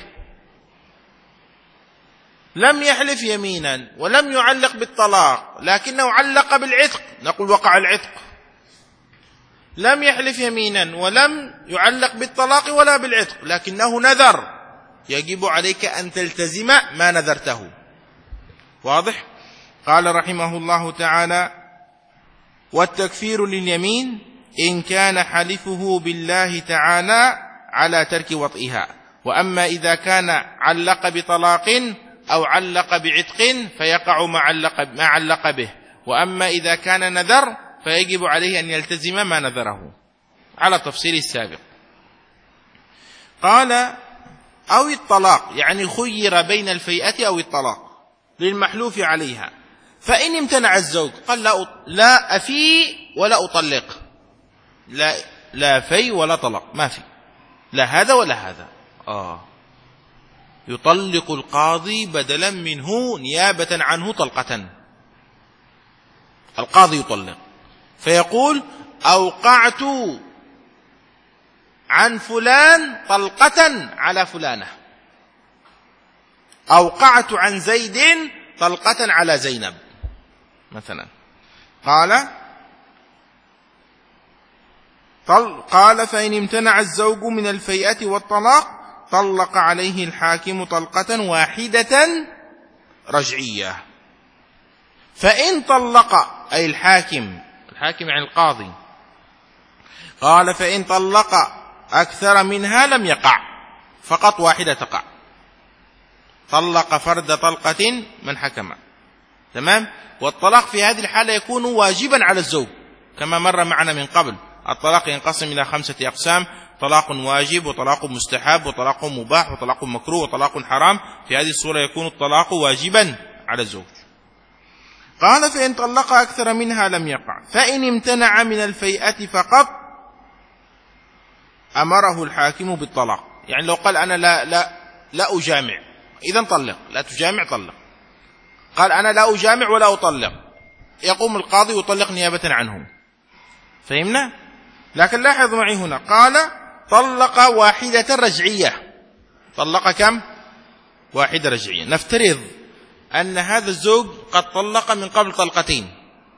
لم يحلف يمينا ولم يعلق بالطلاق لكنه علق بالعتق، نقول وقع العتق. لم يحلف يمينا ولم يعلق بالطلاق ولا بالعتق لكنه نذر، يجب عليك أن تلتزم ما نذرته. واضح؟ قال رحمه الله تعالى والتكفير لليمين إن كان حلفه بالله تعالى على ترك وطئها، وأما إذا كان علق بطلاق أو علق بعتق فيقع ما علق, ما علق به، وأما إذا كان نذر فيجب عليه أن يلتزم ما نذره على تفصيل السابق. قال أو الطلاق، يعني خير بين الفيئة أو الطلاق للمحلوف عليها، فإن امتنع الزوج قال لا, لا أفي ولا أطلق، لا, لا في ولا طلاق، ما في لا هذا ولا هذا. آه يطلق القاضي بدلا منه نيابة عنه طلقة، القاضي يطلق فيقول أوقعت عن فلان طلقة على فلانة، أوقعت عن زيد طلقة على زينب مثلا. قال قال فإن امتنع الزوج من الفيئة والطلاق طلق عليه الحاكم طلقة واحدة رجعية. فإن طلق، أي الحاكم الحاكم عن القاضي، قال فإن طلق أكثر منها لم يقع، فقط واحدة تقع. طلق فرد طلقة من حكم، تمام. والطلاق في هذه الحالة يكون واجبا على الزوج كما مر معنا من قبل. الطلاق ينقسم إلى خمسة أقسام: طلاق واجب، وطلاق مستحب، وطلاق مباح، وطلاق مكروه، وطلاق حرام. في هذه الصورة يكون الطلاق واجبا على الزوج. قال فإن طلق أكثر منها لم يقع. فإن امتنع من الفيئة فقط أمره الحاكم بالطلاق. يعني لو قال أنا لا لا لا أجامع، إذن طلق. لا تجامع، طلق. قال أنا لا أجامع ولا أطلق، يقوم القاضي يطلق نيابة عنه. فهمنا؟ لكن لاحظ معي هنا، قال طلق واحدة رجعية. طلق كم؟ واحدة رجعية. نفترض أن هذا الزوج قد طلق من قبل طلقتين،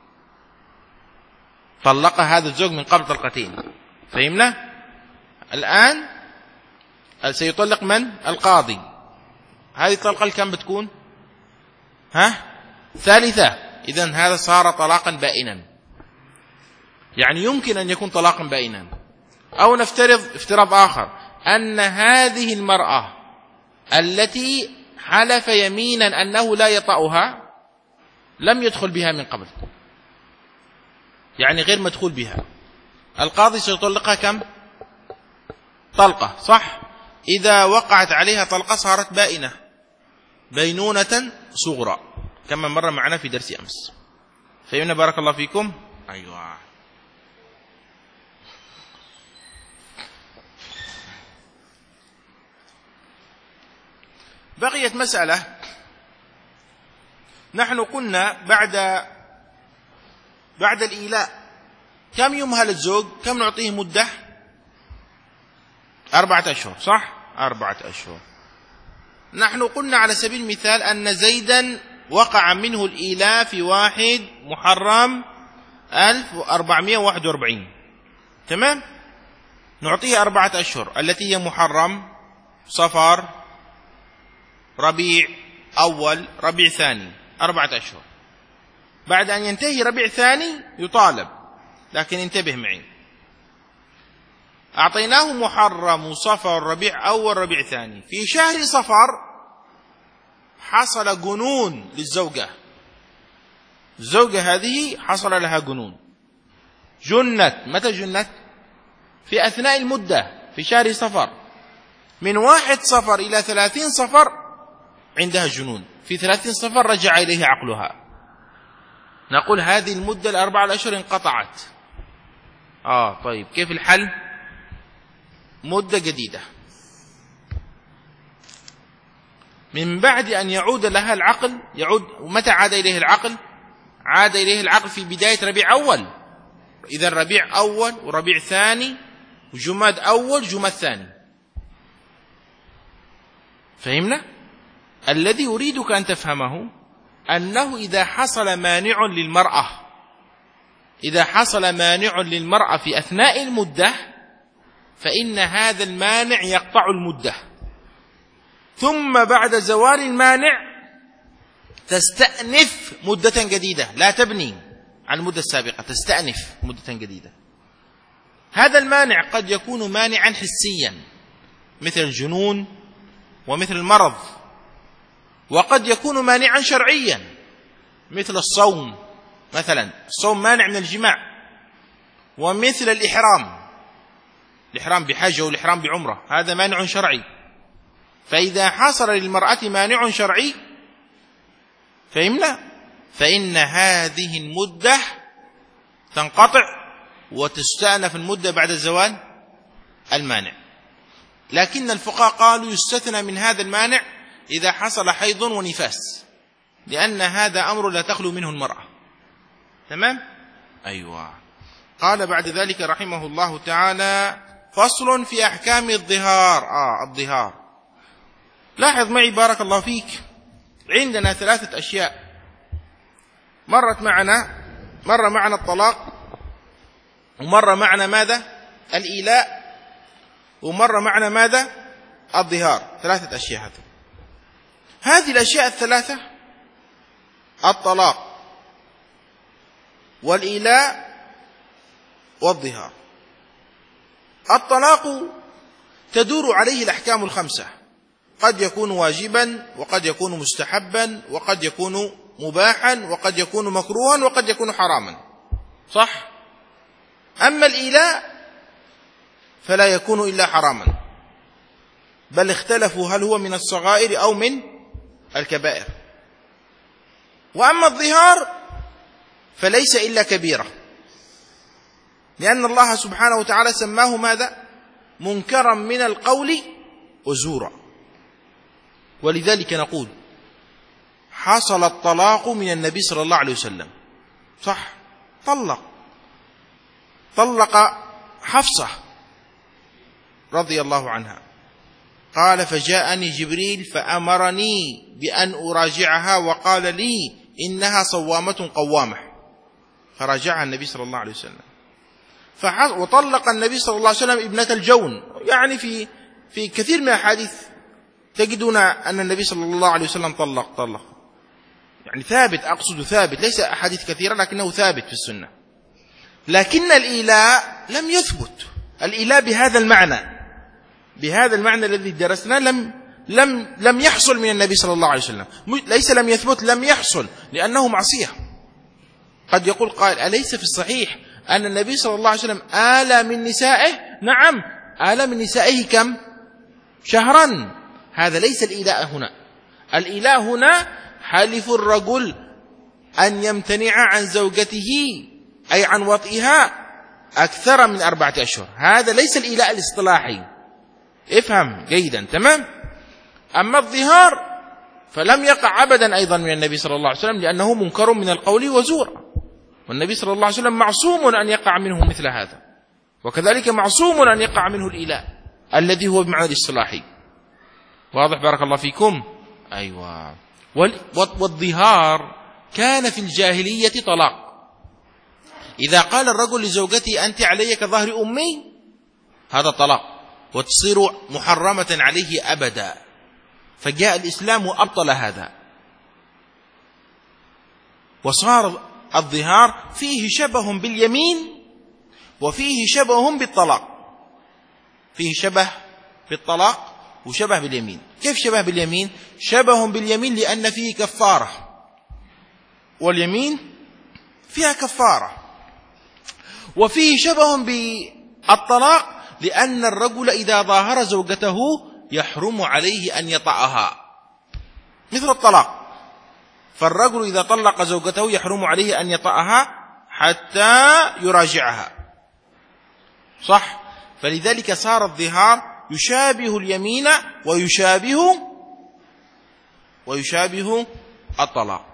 طلق هذا الزوج من قبل طلقتين. فهمنا؟ الآن سيطلق من؟ القاضي. هذه الطلقة الكم بتكون؟ ها؟ ثالثة. إذن هذا صار طلاقا بائنا، يعني يمكن أن يكون طلاقا بائنا. أو نفترض افتراض آخر، أن هذه المرأة التي حلف يمينا أنه لا يطأها لم يدخل بها من قبل، يعني غير مدخول بها. القاضي سيطلقها كم؟ طلقة، صح؟ إذا وقعت عليها طلقة صارت بائنة، بينونة صغرى، كما مر معنا في درس أمس. فهمنا؟ بارك الله فيكم. أيوة. بقيت مسألة. نحن قلنا بعد بعد الإيلاء كم يمهل الزوج؟ كم نعطيه مدة؟ أربعة أشهر، صح؟ أربعة أشهر. نحن قلنا على سبيل المثال أن زيدا وقع منه الإيلاء في واحد محرم ألف وأربعمائة وواحد وأربعين، تمام؟ نعطيه أربعة أشهر التي هي محرم، صفر، ربيع أول، ربيع ثاني، أربعة أشهر. بعد أن ينتهي ربيع ثاني يطالب، لكن انتبه معي، أعطيناه محرم، صفر، ربيع أول، ربيع ثاني. في شهر صفر حصل جنون للزوجة، الزوجة هذه حصل لها جنون، جنت. متى جنت؟ في أثناء المدة في شهر صفر، من واحد صفر إلى ثلاثين صفر عندها جنون. في ثلاثين صفر رجع إليه عقلها. نقول هذه المدة الأربعة الأشهر انقطعت. آه طيب، كيف الحل؟ مدة جديدة من بعد أن يعود لها العقل. يعود ومتى عاد إليه العقل؟ عاد إليه العقل في بداية ربيع أول. إذا ربيع أول وربيع ثاني وجماد أول جماد ثاني. فهمنا؟ الذي أريدك أن تفهمه أنه إذا حصل مانع للمرأة إذا حصل مانع للمرأة في أثناء المدة، فإن هذا المانع يقطع المدة، ثم بعد زوال المانع تستأنف مدة جديدة، لا تبني عن المدة السابقة، تستأنف مدة جديدة. هذا المانع قد يكون مانعا حسيا مثل الجنون ومثل المرض، وقد يكون مانعا شرعيا مثل الصوم مثلا. الصوم مانع من الجماع، ومثل الإحرام، الإحرام بحج والإحرام بعمرة، هذا مانع شرعي. فإذا حصل للمرأة مانع شرعي، فهمنا، فإن هذه المدة تنقطع وتستأنف المدة بعد زوال المانع. لكن الفقهاء قالوا يستثنى من هذا المانع إذا حصل حيض ونفاس، لأن هذا أمر لا تخلو منه المرأة. تمام؟ أيوة. قال بعد ذلك رحمه الله تعالى: فصل في أحكام الظهار. آه الظهار. لاحظ معي بارك الله فيك، عندنا ثلاثة أشياء مرت معنا. مر معنا الطلاق، ومر معنا ماذا؟ الإيلاء، ومر معنا ماذا؟ الظهار. ثلاثة أشياء هذه. هذه الأشياء الثلاثة: الطلاق والإيلاء والظهار. الطلاق تدور عليه الأحكام الخمسة، قد يكون واجبا، وقد يكون مستحبا، وقد يكون مباحا، وقد يكون مكروها، وقد يكون حراما، صح؟ أما الإيلاء فلا يكون إلا حراما، بل اختلفوا هل هو من الصغائر أو من الكبائر. وأما الظهار فليس إلا كبيرة، لأن الله سبحانه وتعالى سماه ماذا؟ منكرا من القول وزورا. ولذلك نقول حصل الطلاق من النبي صلى الله عليه وسلم، صح؟ طلق طلق حفصة رضي الله عنها، قال: فجاءني جبريل فأمرني بأن أراجعها وقال لي إنها صوامة قوامة، فراجعها النبي صلى الله عليه وسلم. وطلق النبي صلى الله عليه وسلم ابنة الجون. يعني في في كثير من الحديث تجدون أن النبي صلى الله عليه وسلم طلق طلق يعني ثابت، أقصد ثابت، ليس أحاديث كثيرة لكنه ثابت في السنة. لكن الإيلاء لم يثبت، الإيلاء بهذا المعنى بهذا المعنى الذي درسنا لم لم لم يحصل من النبي صلى الله عليه وسلم. ليس لم يثبت، لم يحصل، لأنه معصية. قد يقول قائل: أليس في الصحيح أن النبي صلى الله عليه وسلم آلى من نسائه؟ نعم، آلى من نسائه كم؟ شهرا. هذا ليس الإيلاء هنا. الإيلاء هنا حلف الرجل أن يمتنع عن زوجته، أي عن وطئها، أكثر من أربعة أشهر. هذا ليس الإيلاء الاصطلاحي، افهم جيدا، تمام؟ أما الظهار فلم يقع أبدا أيضا من النبي صلى الله عليه وسلم، لأنه منكر من القول وزور، والنبي صلى الله عليه وسلم معصوم أن يقع منه مثل هذا، وكذلك معصوم أن يقع منه الإيلاء الذي هو بمعنى الاصطلاحي. واضح؟ بارك الله فيكم. أيوة. والظهار كان في الجاهلية طلاق. إذا قال الرجل لزوجته: أنت علي كظهر أمي، هذا طلاق، وتصير محرمة عليه أبدا. فجاء الإسلام وأبطل هذا، وصار الظهار فيه شبه باليمين وفيه شبه بالطلاق. فيه شبه بالطلاق وشبه باليمين. كيف شبه باليمين؟ شبه باليمين لأن فيه كفارة، واليمين فيها كفارة. وفيه شبه بالطلاق لأن الرجل إذا ظاهر زوجته يحرم عليه أن يطأها، مثل الطلاق. فالرجل إذا طلق زوجته يحرم عليه أن يطأها حتى يراجعها، صح؟ فلذلك صار الظهار يشابه اليمين ويشابه ويشابه الطلاق.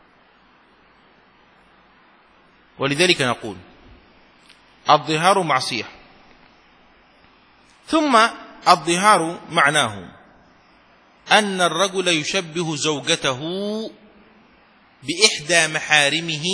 ولذلك نقول الظهار معصية. ثم الظهار معناه أن الرجل يشبه زوجته بإحدى محارمه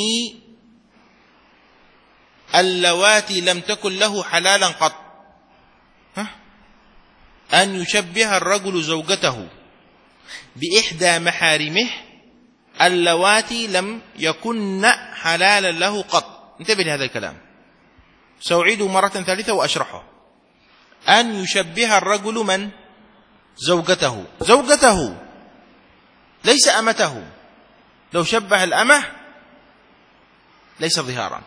اللواتي لم تكن له حلالا قط. ها؟ أن يشبه الرجل زوجته بإحدى محارمه اللواتي لم يكن حلالا له قط. انتبه لهذا الكلام، سأعيده مرة ثالثة وأشرحه. أن يشبه الرجل من؟ زوجته زوجته ليس أمته. لو شبه الأمة ليس ظهارا،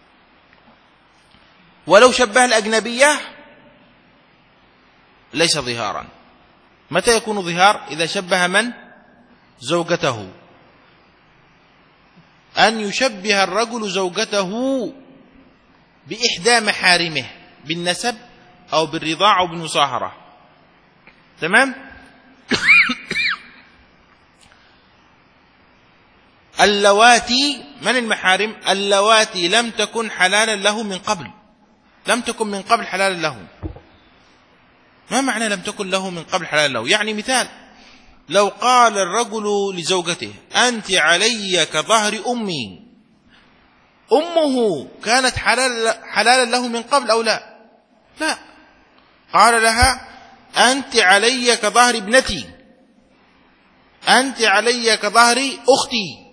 ولو شبه الأجنبية ليس ظهارا. متى يكون ظهار؟ إذا شبه من؟ زوجته. أن يشبه الرجل زوجته بإحدى محارمه بالنسب أو بالرضاع أو بالمصاهرة، تمام؟ اللواتي من المحارم؟ اللواتي لم تكن حلالا له من قبل، لم تكن من قبل حلالا له. ما معنى لم تكن له من قبل حلالا له؟ يعني مثال، لو قال الرجل لزوجته: أنت علي كظهر أمي، أمه كانت حلال حلالا له من قبل أو لا؟ لا، قال لها أنت علي كظهر ابنتي، أنت علي كظهر أختي.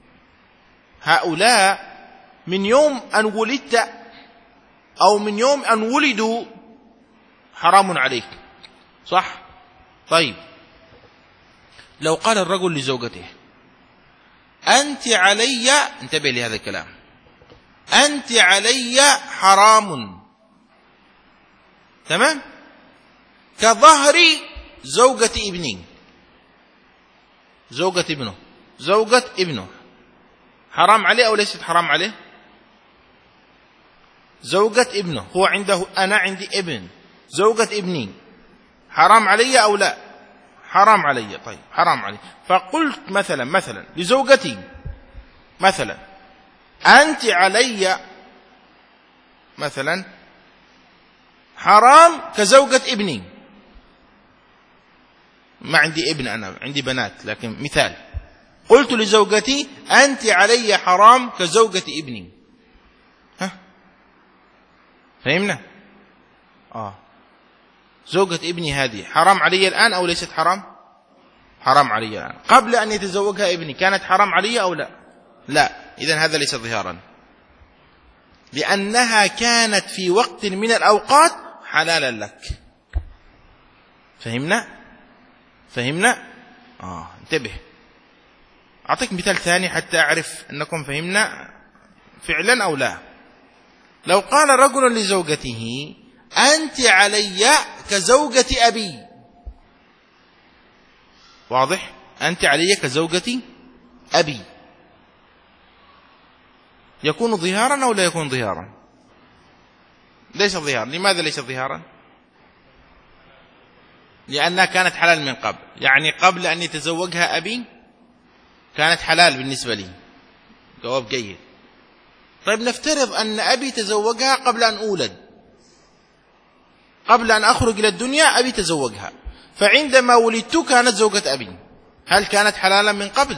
هؤلاء من يوم أن ولدت أو من يوم أن ولدوا حرام عليك، صح؟ طيب، لو قال الرجل لزوجته أنت علي، انتبه لهذا الكلام، أنت علي حرام، تمام، كظهر زوجة ابني، زوجة ابنه، زوجة ابنه حرام عليه أو ليست حرام عليه؟ زوجة ابنه، هو عنده، أنا عندي ابن، زوجة ابني حرام علي أو لا؟ حرام علي. طيب، حرام علي. فقلت مثلا مثلا لزوجتي مثلا أنت علي مثلا حرام كزوجة ابني. ما عندي ابن، أنا عندي بنات، لكن مثال، قلت لزوجتي أنت علي حرام كزوجة ابني. ها، فهمنا؟ آه زوجة ابني هذه حرام علي الآن أو ليست حرام؟ حرام علي الآن. قبل أن يتزوجها ابني كانت حرام علي أو لا؟ لا. إذن هذا ليس ظهارا، لأنها كانت في وقت من الأوقات حلالا لك. فهمنا؟ فهمنا؟ آه انتبه. أعطيك مثال ثاني حتى أعرف أنكم فهمنا فعلا أو لا. لو قال رجل لزوجته أنت علي كزوجة أبي، واضح؟ أنت علي كزوجة أبي، يكون ظهارا أو لا يكون ظهارا؟ ليس ظهارا. لماذا ليس ظهارا؟ لأنها كانت حلال من قبل، يعني قبل أن يتزوجها أبي كانت حلال بالنسبة لي. جواب جيد. طيب، نفترض أن أبي تزوجها قبل أن أولد، قبل أن أخرج إلى الدنيا أبي تزوجها، فعندما ولدت كانت زوجة أبي، هل كانت حلالا من قبل؟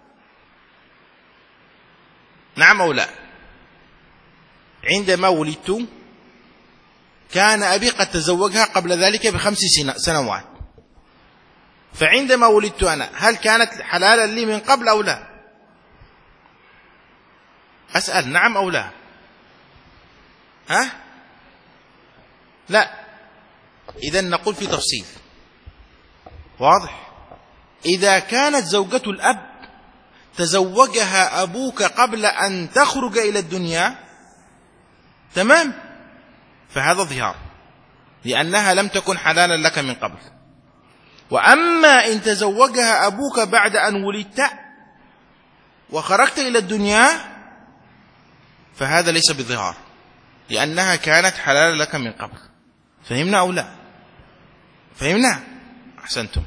نعم أو لا؟ عندما ولدت كان أبي قد تزوجها قبل ذلك بخمس سنوات، فعندما ولدت أنا هل كانت حلالا لي من قبل أو لا؟ أسأل نعم أو لا؟ ها؟ لا. إذن نقول في تفصيل واضح. إذا كانت زوجة الأب تزوجها أبوك قبل أن تخرج إلى الدنيا، تمام، فهذا ظهار، لأنها لم تكن حلالا لك من قبل. وأما إن تزوجها أبوك بعد أن ولدت وخرجت إلى الدنيا فهذا ليس بظهار، لأنها كانت حلالا لك من قبل. فهمنا أو لا؟ فهمنا؟ أحسنتم.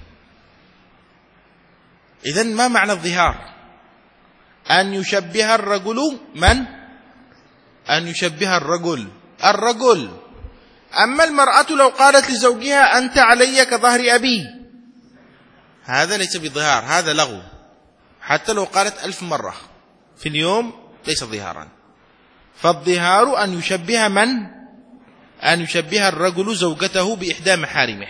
إذن ما معنى الظهار؟ أن يشبه الرجل من؟ أن يشبه الرجل الرجل. أما المرأة لو قالت لزوجها أنت علي كظهر أبي، هذا ليس بظهار، هذا لغو، حتى لو قالت ألف مرة في اليوم ليس ظهارا. فالظهار أن يشبه من؟ أن يشبه الرجل زوجته بإحدى محارمه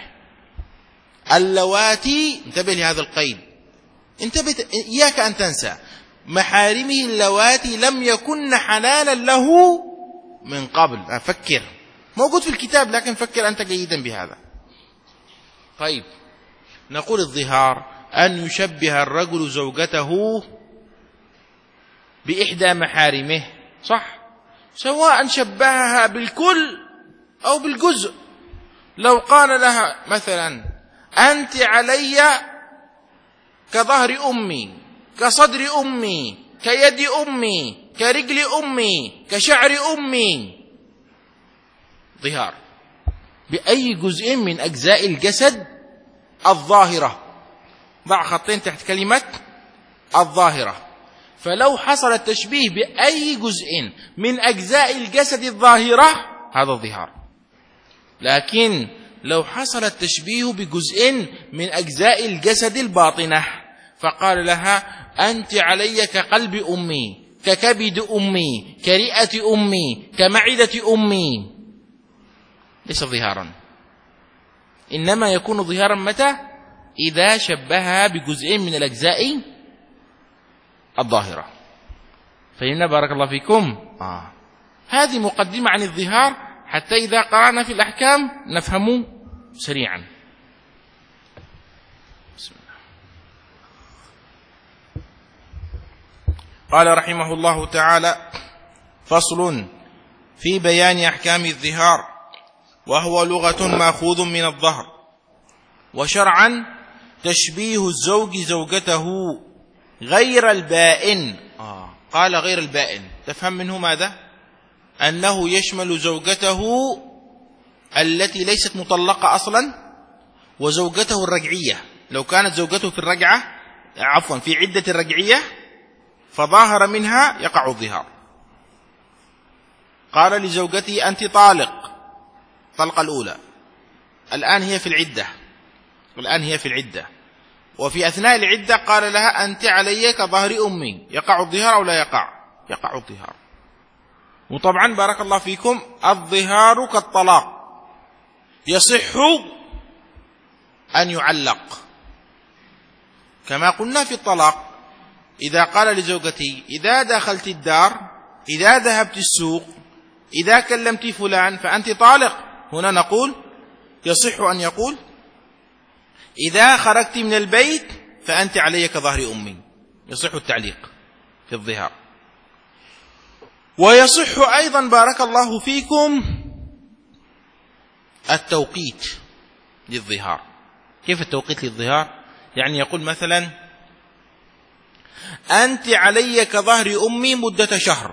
اللواتي، انتبه لهذا القيد، انتبه، إياك أن تنسى، محارمه اللواتي لم يكن حلالا له من قبل. فكر، موجود في الكتاب، لكن فكر أنت جيدا بهذا. طيب، نقول الظهار أن يشبه الرجل زوجته بإحدى محارمه، صح؟ سواء شبهها بالكل أو بالجزء. لو قال لها مثلا أنت علي كظهر أمي، كصدر أمي، كيد أمي، كرجل أمي، كشعر أمي، ظهار بأي جزء من أجزاء الجسد الظاهرة. ضع خطين تحت كلمة الظاهرة. فلو حصل التشبيه بأي جزء من أجزاء الجسد الظاهرة هذا الظهار. لكن لو حصل التشبيه بجزء من أجزاء الجسد الباطنة، فقال لها أنت علي كقلب أمي، ككبد أمي، كرئة أمي، كمعدة أمي، ليس ظهارا، إنما يكون ظهارا متى؟ إذا شبهها بجزء من الأجزاء الظاهرة. فهمنا بارك الله فيكم؟ آه. هذه مقدمة عن الظهار حتى إذا قرأنا في الأحكام نفهم سريعا. بسم الله. قال رحمه الله تعالى: فصل في بيان أحكام الظهار، وهو لغة مأخوذ من الظهر، وشرعا تشبيه الزوج زوجته غير البائن. آه. قال غير البائن، تفهم منه ماذا؟ أنه يشمل زوجته التي ليست مطلقة أصلا وزوجته الرجعية. لو كانت زوجته في الرجعة عفوا في عدة الرجعية فظاهر منها يقع الظهار. قال لزوجته: أنت طالق، طلقة الأولى، الآن هي في العدة، الآن هي في العدة، وفي أثناء العدة قال لها: أنت علي كظهر أمي، يقع الظهار أو لا يقع؟ يقع الظهار. وطبعا بارك الله فيكم الظهار كالطلاق، يصح أن يعلق كما قلنا في الطلاق. إذا قال لزوجتي: إذا دخلت الدار، إذا ذهبت السوق، إذا كلمت فلان فأنت طالق، هنا نقول يصح أن يقول: إذا خرجت من البيت فأنت علي كظهر أمي. يصح التعليق في الظهار. ويصح أيضا بارك الله فيكم التوقيت للظهار. كيف التوقيت للظهار؟ يعني يقول مثلا: أنت علي كظهر أمي مدة شهر،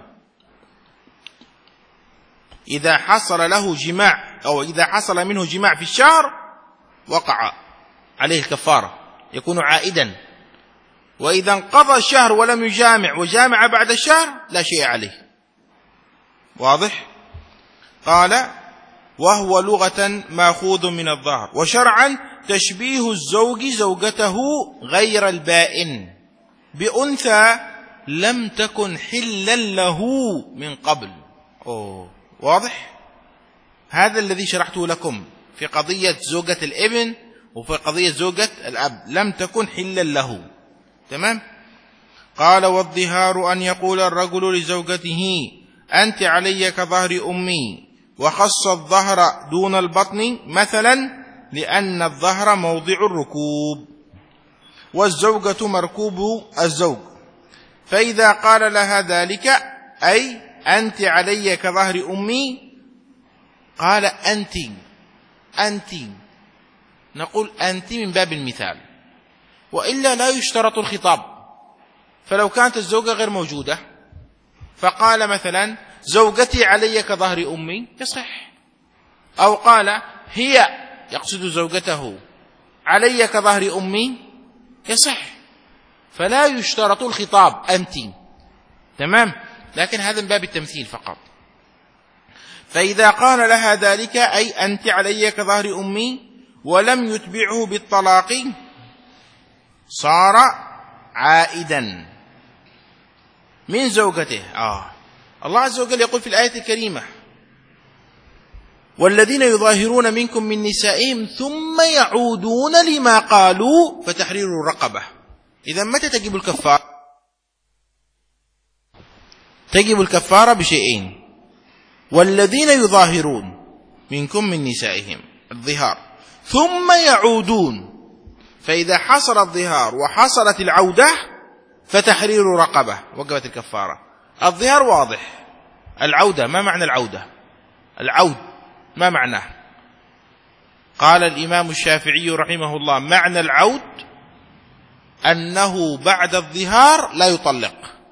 إذا حصل له جماع أو إذا حصل منه جماع في الشهر وقع عليه الكفارة، يكون عائدا. وإذا انقضى الشهر ولم يجامع وجامع بعد الشهر لا شيء عليه. واضح؟ قال: وهو لغة مأخوذ من الظهر، وشرعا تشبيه الزوج زوجته غير البائن بأنثى لم تكن حلا له من قبل. أوه. واضح؟ هذا الذي شرحته لكم في قضية زوجة الابن وفي قضية زوجة الأب، لم تكن حلا له. تمام؟ قال: والظهار أن يقول الرجل لزوجته: أنت علي كظهر أمي، وخص الظهر دون البطن مثلا لأن الظهر موضع الركوب والزوجة مركوب الزوج. فإذا قال لها ذلك أي أنت علي كظهر أمي، قال أنت أنت نقول أنت من باب المثال، وإلا لا يشترط الخطاب. فلو كانت الزوجة غير موجودة فقال مثلا: زوجتي علي كظهر أمي، يصح. أو قال هي، يقصد زوجته، علي كظهر أمي، يصح. فلا يشترط الخطاب أنت. تمام؟ لكن هذا من باب التمثيل فقط. فإذا قال لها ذلك أي أنت علي كظهر أمي ولم يتبعه بالطلاق صار عائدا من زوجته. آه. الله عز وجل يقول في الآية الكريمة: والذين يظاهرون منكم من نسائهم ثم يعودون لما قالوا فتحرير رقبة. إذا متى تجب الكفارة؟ تجب الكفارة بشيئين: والذين يظاهرون منكم من نسائهم، الظهار، ثم يعودون. فإذا حصل الظهار وحصلت العودة فتحرير رقبة، وقفت الكفارة. الظهار واضح، العودة ما معنى العودة؟ العود ما معناه؟ قال الإمام الشافعي رحمه الله: معنى العود أنه بعد الظهار لا يطلق.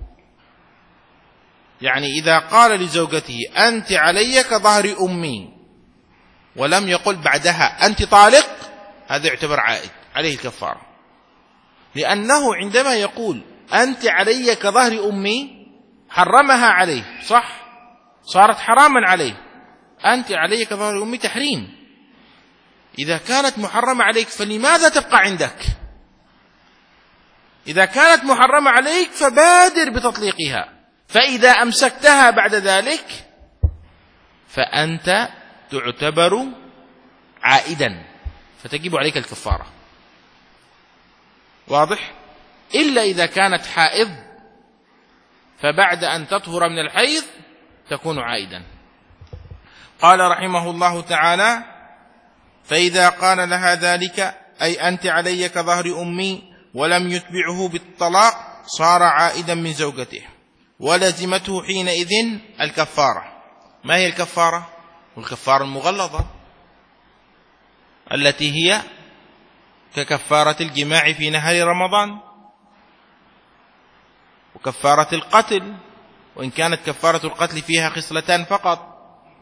يعني إذا قال لزوجته أنت علي كظهر أمي ولم يقل بعدها أنت طالق، هذا يعتبر عائد، عليه الكفارة. لأنه عندما يقول أنت علي كظهر أمي حرمها عليه، صح؟ صارت حراما عليه. أنت علي كظهر أمي تحريم. إذا كانت محرمة عليك فلماذا تبقى عندك؟ إذا كانت محرمة عليك فبادر بتطليقها، فإذا أمسكتها بعد ذلك فأنت تعتبر عائدا فتجب عليك الكفارة. واضح؟ إلا إذا كانت حائض فبعد أن تطهر من الحيض تكون عائدا. قال رحمه الله تعالى: فإذا قال لها ذلك أي أنت علي كظهر أمي ولم يتبعه بالطلاق صار عائدا من زوجته ولزمته حينئذ الكفارة. ما هي الكفارة؟ الكفارة المغلظة التي هي ككفارة الجماع في نهار رمضان وكفارة القتل، وإن كانت كفارة القتل فيها خصلتان فقط.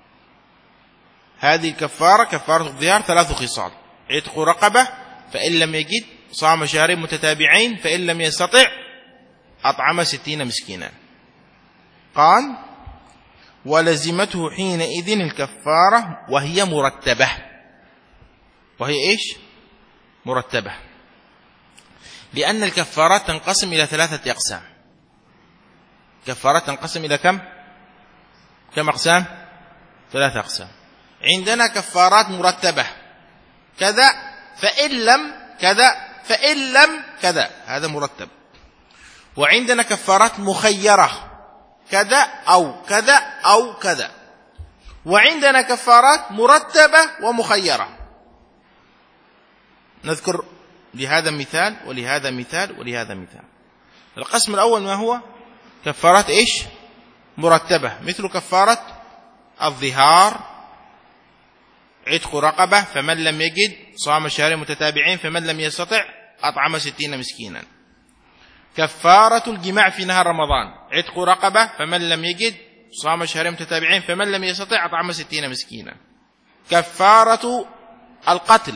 هذه الكفارة كفارة الظهار ثلاث خصال: عتق رقبة فإن لم يجد صام شهرين متتابعين فإن لم يستطع أطعم ستين مسكينا. قال: ولزمته حينئذ الكفارة وهي مرتبة. وهي إيش؟ مرتبة، لأن الكفارات تنقسم إلى ثلاثة أقسام. كفارات تنقسم إلى كم؟ كم أقسام؟ ثلاثة أقسام. عندنا كفارات مرتبة: كذا فإن لم كذا فإن لم كذا، هذا مرتب. وعندنا كفارات مخيرة: كذا أو كذا أو كذا. وعندنا كفارات مرتبة ومخيرة. نذكر لهذا مثال ولهذا مثال ولهذا مثال. القسم الأول ما هو؟ كفارات إيش؟ مرتبة، مثل كفارة الظهار: عتق رقبة فمن لم يجد صام شهرين متتابعين فمن لم يستطع أطعم ستين مسكينا. كفارة الجماع في نهار رمضان: عتق رقبة فمن لم يجد صام شهرين متتابعين فمن لم يستطع أطعم ستين مسكينا. كفارة القتل: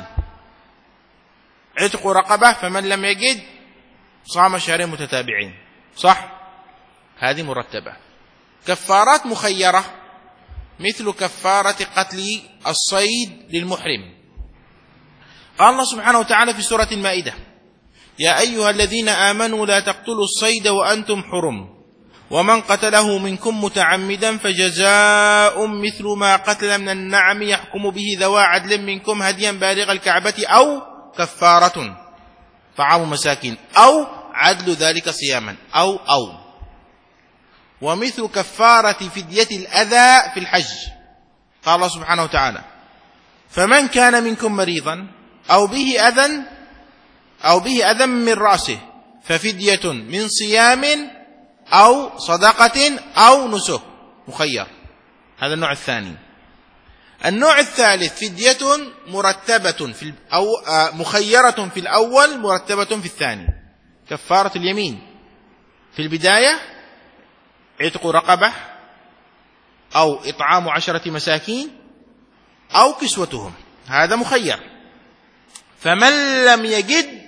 عتق رقبة فمن لم يجد صام شهرين متتابعين. صح؟ هذه مرتبة. كفارات مخيرة مثل كفارة قتل الصيد للمحرم. قال الله سبحانه وتعالى في سورة المائدة: يا أيها الذين آمنوا لا تقتلوا الصيد وأنتم حرم ومن قتله منكم متعمدا فجزاء مثل ما قتل من النعم يحكم به ذوى عدل منكم هديا بالغ الكعبة أو كفارة طعام مساكين أو عدل ذلك صياما أو أو ومثل كفارة فدية الأذى في الحج. قال الله سبحانه وتعالى: فمن كان منكم مريضا أو به أذى أو به أذى من رأسه ففدية من صيام أو صدقة أو نسك. مخير. هذا النوع الثاني. النوع الثالث فدية مرتبة في أو مخيرة في الأول مرتبة في الثاني. كفارة اليمين في البداية عتق رقبة أو إطعام عشرة مساكين أو كسوتهم، هذا مخير. فمن لم يجد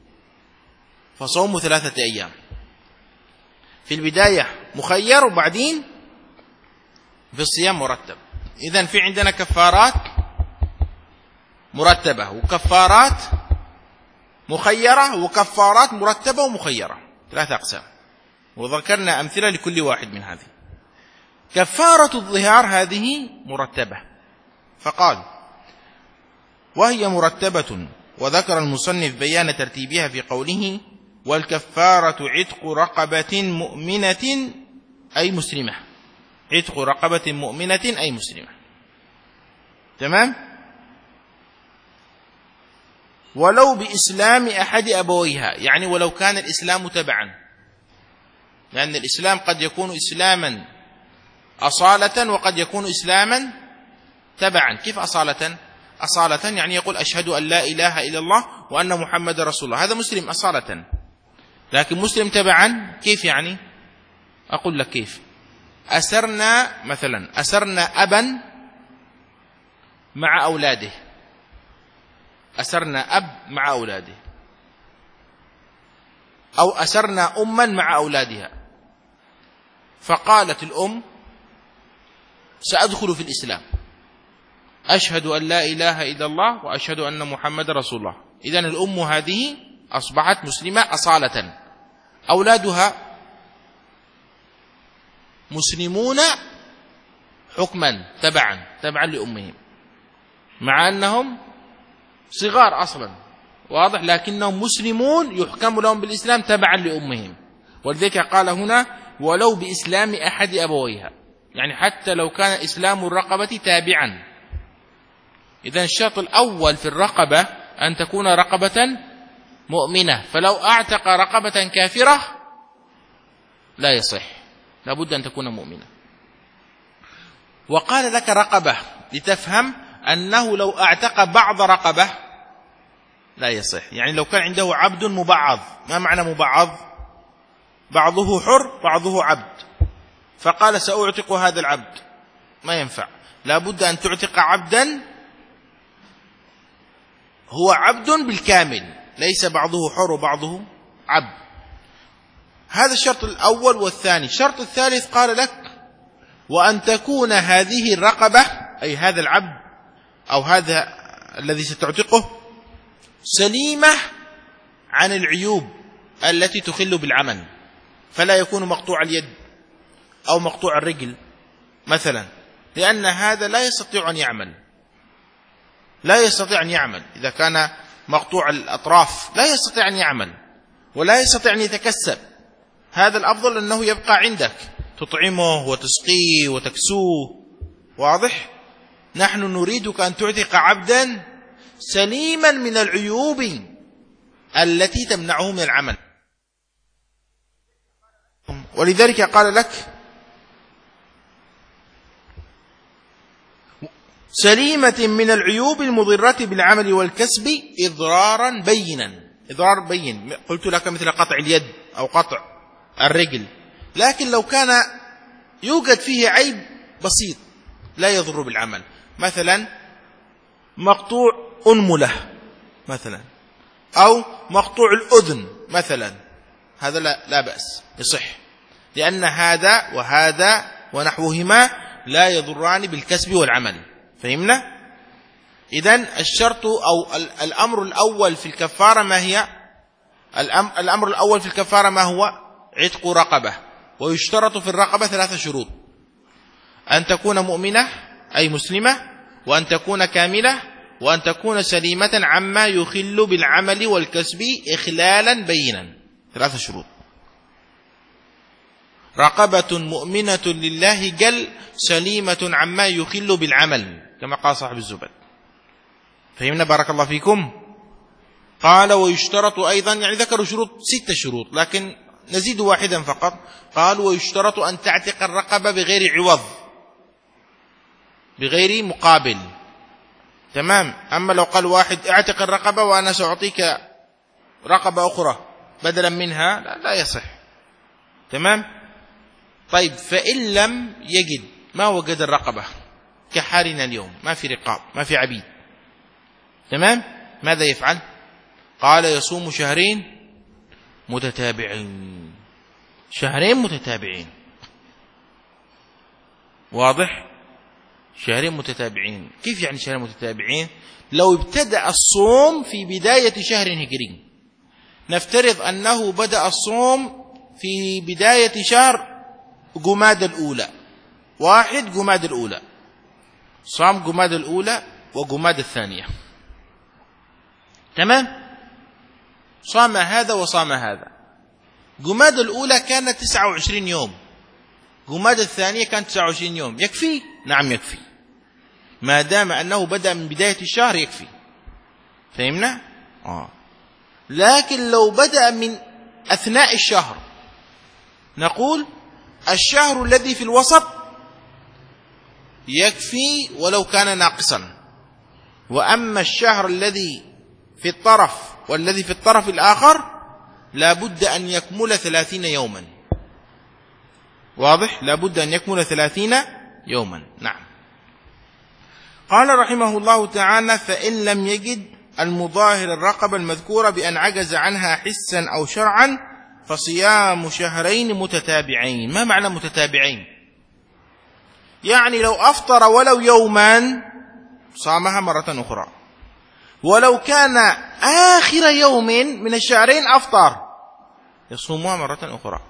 فصوم ثلاثة أيام. في البداية مخير وبعدين في الصيام مرتب. إذن في عندنا كفارات مرتبة وكفارات مخيرة وكفارات مرتبة ومخيرة، ثلاثة أقسام، وذكرنا أمثلة لكل واحد من هذه. كفارة الظهار هذه مرتبة، فقال: وهي مرتبة. وذكر المصنف بيان ترتيبها في قوله: والكفارة عتق رقبة مؤمنة أي مسلمة. عتق رقبة مؤمنة أي مسلمة. تمام؟ ولو بإسلام أحد أبويها، يعني ولو كان الإسلام تبعا، لأن الإسلام قد يكون إسلاما أصالة وقد يكون إسلاما تبعا. كيف أصالة؟ أصالة يعني يقول أشهد أن لا إله إلا الله وأن محمد رسول الله، هذا مسلم أصالة. لكن مسلم تبعا كيف يعني؟ أقول لك كيف. أسرنا مثلا أسرنا أبا مع أولاده، أسرنا أب مع أولاده، أو أسرنا أما مع أولادها، فقالت الأم: سأدخل في الإسلام، أشهد أن لا إله إلا الله وأشهد أن محمد رسول الله. إذن الأم هذه أصبحت مسلمة أصالة. أولادها مسلمون حكما تبعا تبعا لأمهم. مع أنهم صغار أصلا، واضح، لكنهم مسلمون يحكم لهم بالإسلام تبعا لأمهم. ولذلك قال هنا ولو بإسلام أحد أبويها، يعني حتى لو كان إسلام الرقبة تابعا. إذن الشرط الأول في الرقبة أن تكون رقبة مؤمنة، فلو أعتق رقبة كافرة لا يصح، لابد أن تكون مؤمنة. وقال لك رقبة لتفهم أنه لو أعتق بعض رقبة لا يصح. يعني لو كان عنده عبد مبعض، ما معنى مبعض؟ بعضه حر بعضه عبد، فقال سأعتق هذا العبد، ما ينفع، لابد أن تعتق عبدا هو عبد بالكامل، ليس بعضه حر وبعضه عبد. هذا الشرط الأول. والثاني الشرط الثالث قال لك وأن تكون هذه الرقبة أي هذا العبد أو هذا الذي ستعتقه سليمة عن العيوب التي تخل بالعمل، فلا يكون مقطوع اليد أو مقطوع الرجل مثلا، لأن هذا لا يستطيع أن يعمل، لا يستطيع أن يعمل إذا كان مقطوع الأطراف، لا يستطيع أن يعمل ولا يستطيع أن يتكسب. هذا الأفضل أنه يبقى عندك تطعمه وتسقيه وتكسوه، واضح؟ نحن نريدك أن تعتق عبدا سليما من العيوب التي تمنعه من العمل. ولذلك قال لك سليمة من العيوب المضرة بالعمل والكسب إضرارا بينا. إضرار بين قلت لك مثل قطع اليد أو قطع الرجل، لكن لو كان يوجد فيه عيب بسيط لا يضر بالعمل، مثلا مقطوع أنملة مثلا، أو مقطوع الأذن مثلا، هذا لا, لا بأس يصح، لأن هذا وهذا ونحوهما لا يضران بالكسب والعمل. فهمنا؟ إذن الشرط أو الأمر الأول في الكفارة ما هي؟ الأمر الأول في الكفارة ما هو؟ عتق رقبة. ويشترط في الرقبة ثلاثة شروط: أن تكون مؤمنة أي مسلمة، وأن تكون كاملة، وأن تكون سليمة عما يخل بالعمل والكسب إخلالا بينا. ثلاثة شروط: رقبة مؤمنة لله جل سليمة عما يخل بالعمل، كما قال صاحب الزبد. فهمنا بارك الله فيكم؟ قال ويشترط أيضا، يعني ذكروا شروط ستة شروط لكن نزيد واحدا فقط. قال ويشترط أن تعتق الرقبة بغير عوض، بغير مقابل. تمام. أما لو قال واحد اعتق الرقبة وأنا سأعطيك رقبة أخرى بدلا منها، لا, لا يصح. تمام. طيب فإن لم يجد، ما وجد الرقبة كحالنا اليوم، ما في رقاب ما في عبيد، تمام، ماذا يفعل؟ قال يصوم شهرين متتابعين. شهرين متتابعين، واضح؟ شهرين متتابعين. كيف يعني شهرين متتابعين؟ لو ابتدأ الصوم في بداية شهر هجري، نفترض أنه بدأ الصوم في بداية شهر جماد الأولى، واحد جماد الأولى، صام جماد الأولى وجماد الثانية، تمام، صام هذا وصام هذا. جماد الأولى كانت تسعة وعشرين يوم، جماد الثانية كانت تسعة وعشرين يوم، يكفي؟ نعم يكفي، ما دام أنه بدأ من بداية الشهر يكفي. فهمنا؟ آه. لكن لو بدأ من أثناء الشهر، نقول الشهر الذي في الوسط يكفي ولو كان ناقصا، وأما الشهر الذي في الطرف والذي في الطرف الآخر لابد أن يكمل ثلاثين يوما، واضح؟ لابد أن يكمل ثلاثين يوما. نعم. قال رحمه الله تعالى فإن لم يجد المظاهر الرقبة المذكورة بأن عجز عنها حسا أو شرعا فصيام شهرين متتابعين. ما معنى متتابعين؟ يعني لو أفطر ولو يوما صامها مرة أخرى، ولو كان آخر يوم من الشهرين أفطر يصومها مرة أخرى.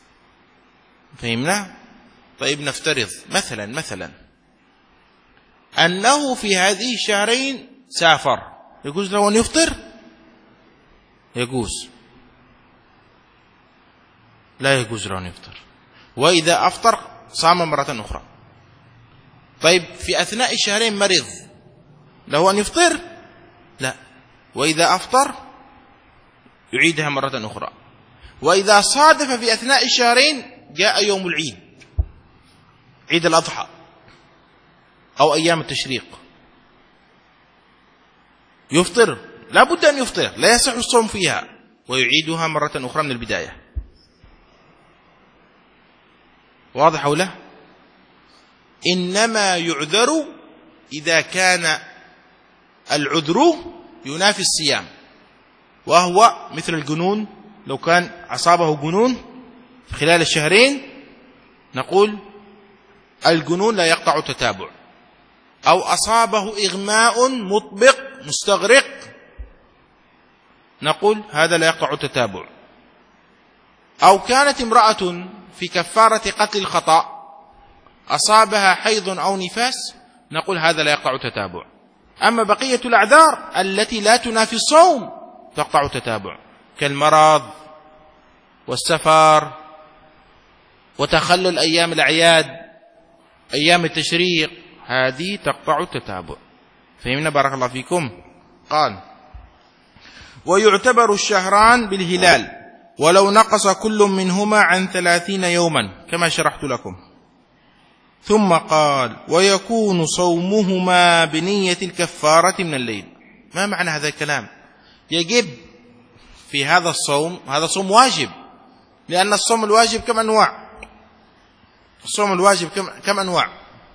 فهمنا؟ طيب نفترض مثلا مثلا أنه في هذه الشهرين سافر، يجوز له أن يفطر؟ يجوز، لا يجوز له أن يفطر. وإذا أفطر صام مرة أخرى. طيب في أثناء الشهرين مرض، له أن يفطر؟ لا. وإذا أفطر يعيدها مرة أخرى. وإذا صادف في أثناء الشهرين جاء يوم العيد، عيد الأضحى أو أيام التشريق، يفطر، لا بد أن يفطر، لا يصح الصوم فيها، ويعيدها مرة أخرى من البداية. واضح أو لا؟ إنما يعذر إذا كان العذر ينافي الصيام، وهو مثل الجنون. لو كان أصابه جنون خلال الشهرين نقول الجنون لا يقطع تتابع، أو أصابه إغماء مطبق مستغرق نقول هذا لا يقطع تتابع. أو كانت امرأة في كفارة قتل الخطأ أصابها حيض أو نفاس نقول هذا لا يقطع تتابع. أما بقية الأعذار التي لا تنافي الصوم تقطع تتابع، كالمرض والسفر وتخلل أيام الأعياد، أيام التشريق، هذه تقطع التتابع. فهمنا بارك الله فيكم؟ قال: ويعتبر الشهران بالهلال ولو نقص كل منهما عن ثلاثين يوما كما شرحت لكم. ثم قال: ويكون صومهما بنية الكفارة من الليل. ما معنى هذا الكلام؟ يجب في هذا الصوم، هذا صوم واجب، لأن الصوم الواجب كم أنواع؟ الصوم الواجب كم, كم أنواع؟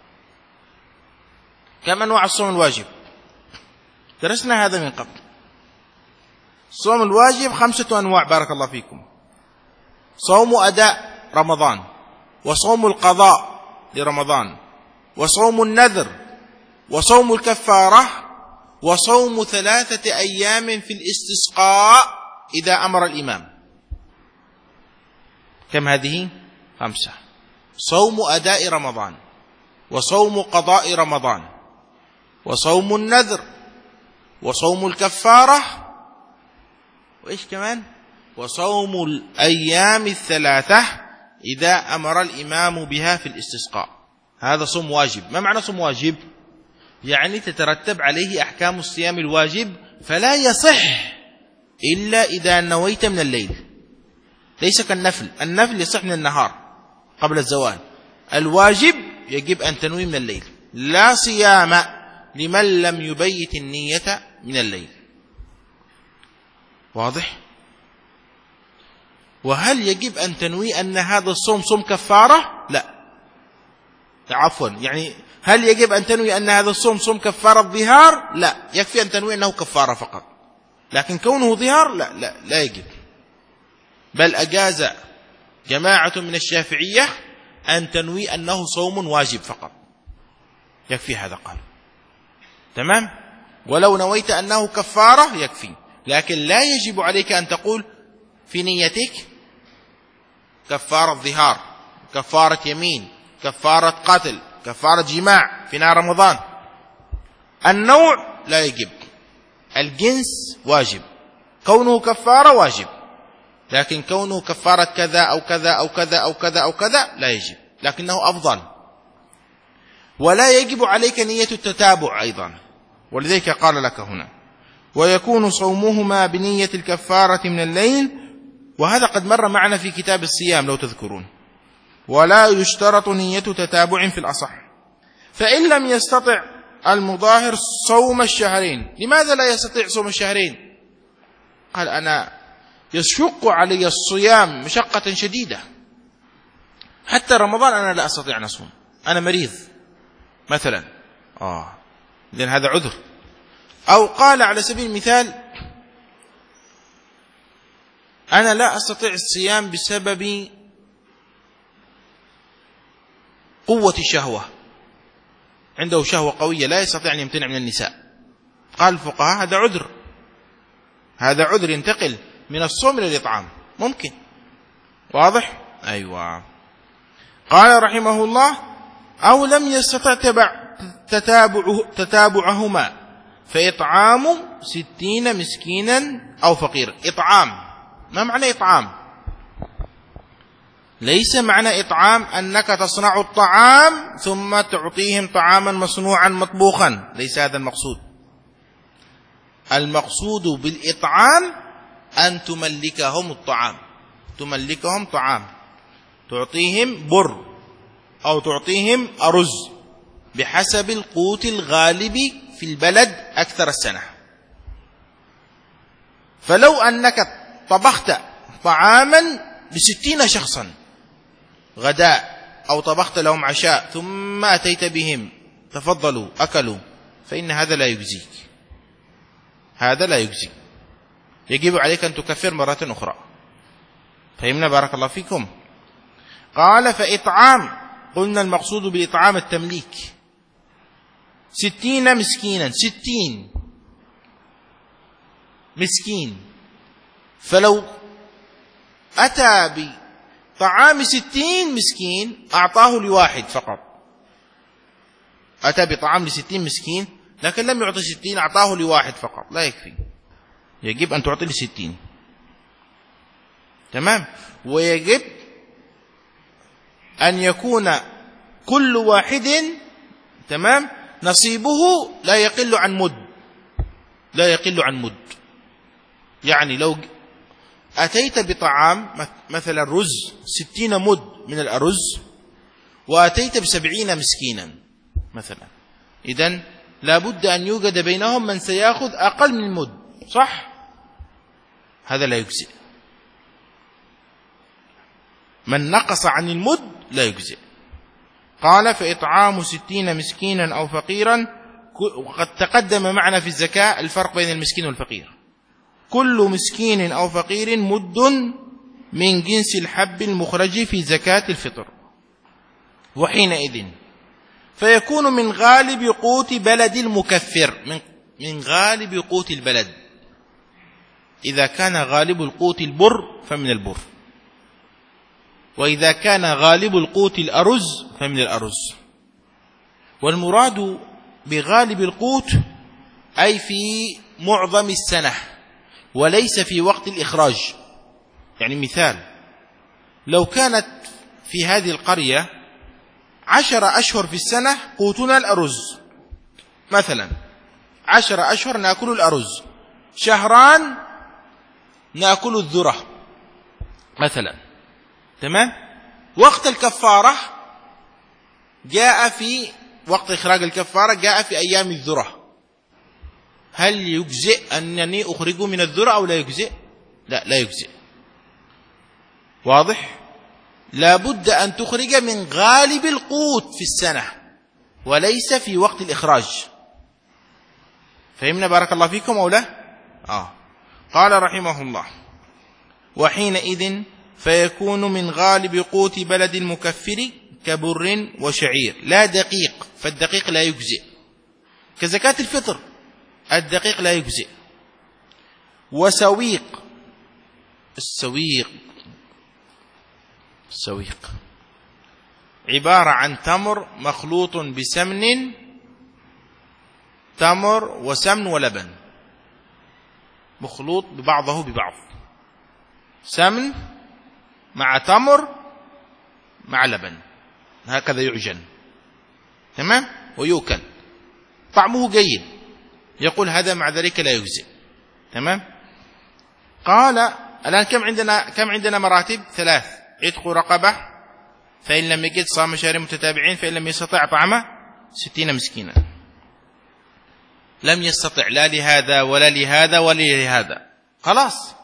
كم أنواع الصوم الواجب؟ درسنا هذا من قبل. الصوم الواجب خمسة أنواع بارك الله فيكم: صوم أداء رمضان، وصوم القضاء لرمضان، وصوم النذر، وصوم الكفارة، وصوم ثلاثة أيام في الاستسقاء إذا أمر الإمام. كم هذه؟ خمسة: صوم أداء رمضان، وصوم قضاء رمضان، وصوم النذر، وصوم الكفارة، وإيش كمان؟ وصوم الأيام الثلاثة إذا أمر الإمام بها في الاستسقاء. هذا صوم واجب. ما معنى صوم واجب؟ يعني تترتب عليه أحكام الصيام الواجب، فلا يصح إلا إذا نويت من الليل. ليس كالنفل، النفل يصح من النهار قبل الزوال، الواجب يجب أن تنوي من الليل. لا صيام لمن لم يبيت النية من الليل. واضح؟ وهل يجب أن تنوي أن هذا الصوم صوم كفارة؟ لا، عفوا، يعني هل يجب أن تنوي أن هذا الصوم صوم كفارة ظهار؟ لا، يكفي أن تنوي أنه كفارة فقط. لكن كونه ظهار لا لا لا يجب. بل أجاز جماعة من الشافعية أن تنوي أنه صوم واجب فقط، يكفي هذا قال. تمام؟ ولو نويت أنه كفارة يكفي، لكن لا يجب عليك أن تقول في نيتك كفارة ظهار، كفارة يمين، كفارة قتل، كفارة جماع في نهار رمضان. النوع لا يجب، الجنس واجب، كونه كفارة واجب، لكن كونه كفارة كذا أو كذا أو كذا أو كذا أو كذا لا يجب، لكنه أفضل. ولا يجب عليك نية التتابع أيضا، ولذلك قال لك هنا: ويكون صومهما بنية الكفارة من الليل. وهذا قد مر معنا في كتاب الصيام لو تذكرون. ولا يشترط نية تتابع في الأصح. فإن لم يستطع المظاهر صوم الشهرين. لماذا لا يستطيع صوم الشهرين؟ قال: أنا يشق علي الصيام مشقة شديدة، حتى رمضان أنا لا أستطيع أن أصوم، أنا مريض مثلا. آه إذن هذا عذر. أو قال على سبيل المثال: أنا لا أستطيع الصيام بسبب قوة الشهوة، عنده شهوة قوية لا يستطيع أن يمتنع من النساء. قال الفقهاء: هذا عذر، هذا عذر ينتقل من الصوم إلى الإطعام، ممكن. واضح؟ أيوة. قال رحمه الله: أو لم يستطع تبع تتابع تتابعهما فإطعام ستين مسكينا أو فقيرا. إطعام، ما معنى إطعام؟ ليس معنى إطعام أنك تصنع الطعام ثم تعطيهم طعاما مصنوعا مطبوخا، ليس هذا المقصود. المقصود بالإطعام أن تملكهم الطعام، تملكهم طعام، تعطيهم بر أو تعطيهم أرز بحسب القوت الغالب في البلد أكثر السنة. فلو أنك طبخت طعاما بستين شخصا غداء أو طبخت لهم عشاء ثم أتيت بهم تفضلوا أكلوا، فإن هذا لا يجزيك، هذا لا يجزي، يجب عليك أن تكفر مرة أخرى. فهمنا بارك الله فيكم؟ قال فإطعام، قلنا المقصود بالإطعام التمليك. ستين مسكينا، ستين مسكين، فلو أتى بطعام ستين مسكين أعطاه لواحد فقط، أتى بطعام لستين مسكين لكن لم يعطي ستين، أعطاه لواحد فقط، لا يكفي، يجب أن تعطي لستين. تمام؟ ويجب أن يكون كل واحد تمام نصيبه لا يقل عن مد، لا يقل عن مد. يعني لو أتيت بطعام مثلا رز ستين مد من الأرز وأتيت بسبعين مسكينا مثلا، إذن لابد أن يوجد بينهم من سيأخذ أقل من المد، صح؟ هذا لا يجزئ، من نقص عن المد لا يجزئ. قال فإطعام ستين مسكينا أو فقيرا، وقد تقدم معنا في الزكاة الفرق بين المسكين والفقير. كل مسكين أو فقير مد من جنس الحب المخرج في زكاة الفطر، وحينئذ فيكون من غالب قوت بلد المكفر، من, من غالب قوت البلد. إذا كان غالب القوت البر فمن البر، وإذا كان غالب القوت الأرز فمن الأرز. والمراد بغالب القوت أي في معظم السنة وليس في وقت الإخراج. يعني مثال، لو كانت في هذه القرية عشر أشهر في السنة قوتنا الأرز مثلا، عشر أشهر نأكل الأرز، شهران نأكل الذرة مثلا، تمام؟ وقت الكفارة جاء في وقت إخراج الكفارة جاء في أيام الذرة، هل يجزئ أنني أخرج من الذرة أو لا يجزئ؟ لا، لا يجزئ. واضح؟ لابد أن تخرج من غالب القوت في السنة وليس في وقت الإخراج. فهمنا بارك الله فيكم أو لا؟ آه. قال رحمه الله وحينئذ فيكون من غالب قوت بلد المكفر كبر وشعير لا دقيق، فالدقيق لا يجزئ، كزكاة الفطر الدقيق لا يجزئ. وسويق، السويق السويق عبارة عن تمر مخلوط بسمن، تمر وسمن ولبن مخلوط ببعضه ببعض، سمن مع تمر مع لبن، هكذا يعجن، تمام؟ ويؤكل، طعمه جيد، يقول هذا مع ذلك لا يجزئ، تمام؟ قال الآن كم عندنا كم عندنا مراتب؟ ثلاث: عتق رقبة، فإن لم يجد صام شهرين متتابعين، فإن لم يستطع طعمه ستين مسكينا. لم يستطع لا لهذا ولا لهذا ولا لهذا، خلاص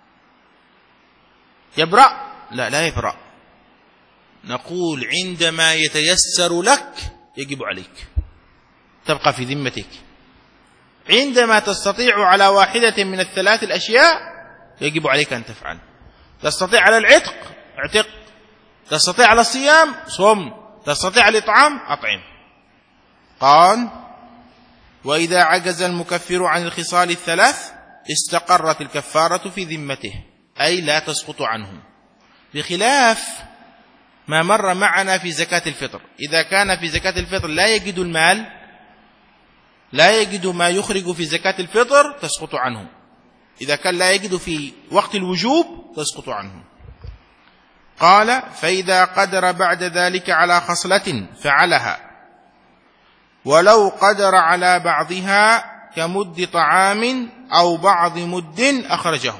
يبرأ؟ لا، لا يبرأ. نقول عندما يتيسر لك يجب عليك، تبقى في ذمتك. عندما تستطيع على واحدة من الثلاث الأشياء يجب عليك أن تفعل. تستطيع على العتق اعتق، تستطيع على الصيام صم، تستطيع على الإطعام أطعم. قال وإذا عجز المكفر عن الخصال الثلاث استقرت الكفارة في ذمته، أي لا تسقط عنه، بخلاف ما مر معنا في زكاة الفطر. إذا كان في زكاة الفطر لا يجد المال، لا يجد ما يخرج في زكاة الفطر، تسقط عنه. إذا كان لا يجد في وقت الوجوب تسقط عنه. قال: فإذا قدر بعد ذلك على خصلة فعلها، ولو قدر على بعضها كمد طعام أو بعض مد أخرجه.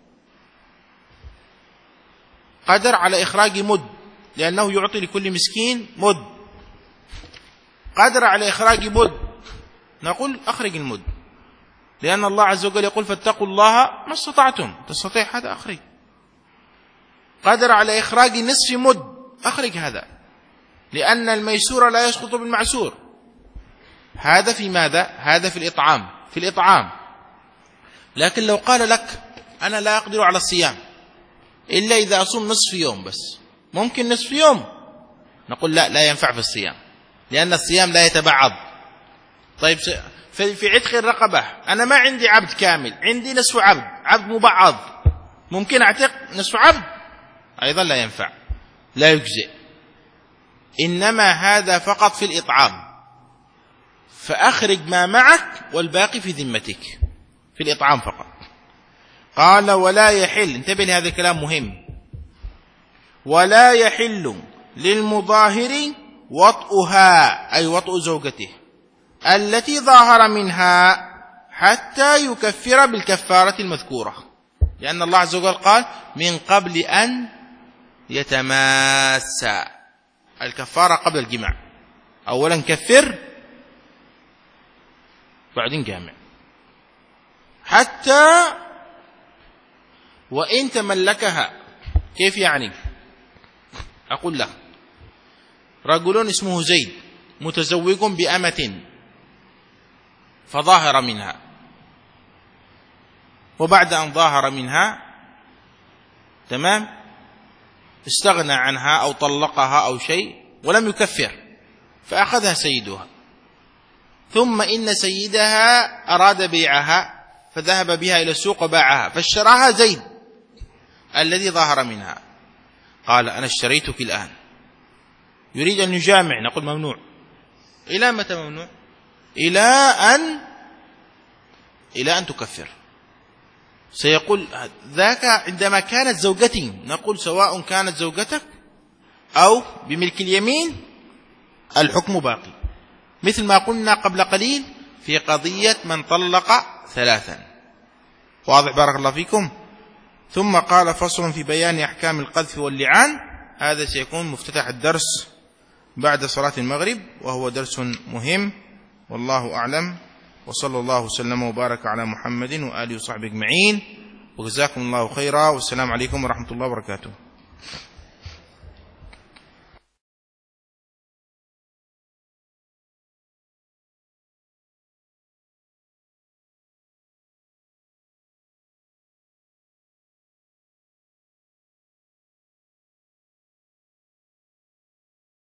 قدر على إخراج مد، لأنه يعطي لكل مسكين مد. قدر على إخراج مد، نقول أخرج المد، لأن الله عز وجل يقول: فاتقوا الله ما استطعتم. تستطيع هذا، أخرج. قدر على إخراج نصف مد، أخرج هذا، لأن الميسور لا يسقط بالمعسور. هذا في ماذا؟ هذا في الإطعام، في الإطعام. لكن لو قال لك: أنا لا أقدر على الصيام إلا إذا أصوم نصف يوم بس، ممكن نصف يوم؟ نقول: لا، لا ينفع في الصيام، لأن الصيام لا يتبعض. طيب في عتق الرقبة، أنا ما عندي عبد كامل، عندي نصف عبد، عبد مبعض، ممكن أعتق نصف عبد؟ أيضا لا ينفع، لا يجزئ. إنما هذا فقط في الإطعام، فأخرج ما معك والباقي في ذمتك، في الإطعام فقط. قال: ولا يحل، انتبه لهذا الكلام مهم، ولا يحل للمظاهر وطئها، أي وطئ زوجته التي ظاهر منها، حتى يكفر بالكفارة المذكورة، لأن الله عز وجل قال: من قبل أن يتماسا. الكفارة قبل الجماع، أولا كفر بعدين جامع. حتى وإن تملكها. كيف يعني؟ أقول لك: رجل اسمه زيد متزوج بأمة فظاهر منها، وبعد أن ظاهر منها تمام استغنى عنها أو طلقها أو شيء ولم يكفر، فأخذها سيدها، ثم إن سيدها أراد بيعها فذهب بها إلى السوق وباعها، فاشتراها زيد الذي ظاهر منها. قال: أنا اشتريتك الآن، يريد أن يجامع، نقول: ممنوع. إلى متى ممنوع؟ إلى أن إلى أن تكفر. سيقول: ذاك عندما كانت زوجتي، نقول: سواء كانت زوجتك أو بملك اليمين الحكم باقي، مثل ما قلنا قبل قليل في قضية من طلق ثلاثا. واضح؟ بارك الله فيكم. ثم قال: فصل في بيان أحكام القذف واللعان. هذا سيكون مفتتح الدرس بعد صلاة المغرب، وهو درس مهم، والله أعلم، وصلى الله وسلم وبارك على محمد وآله وصحبه أجمعين، وجزاكم الله خيرا، والسلام عليكم ورحمة الله وبركاته.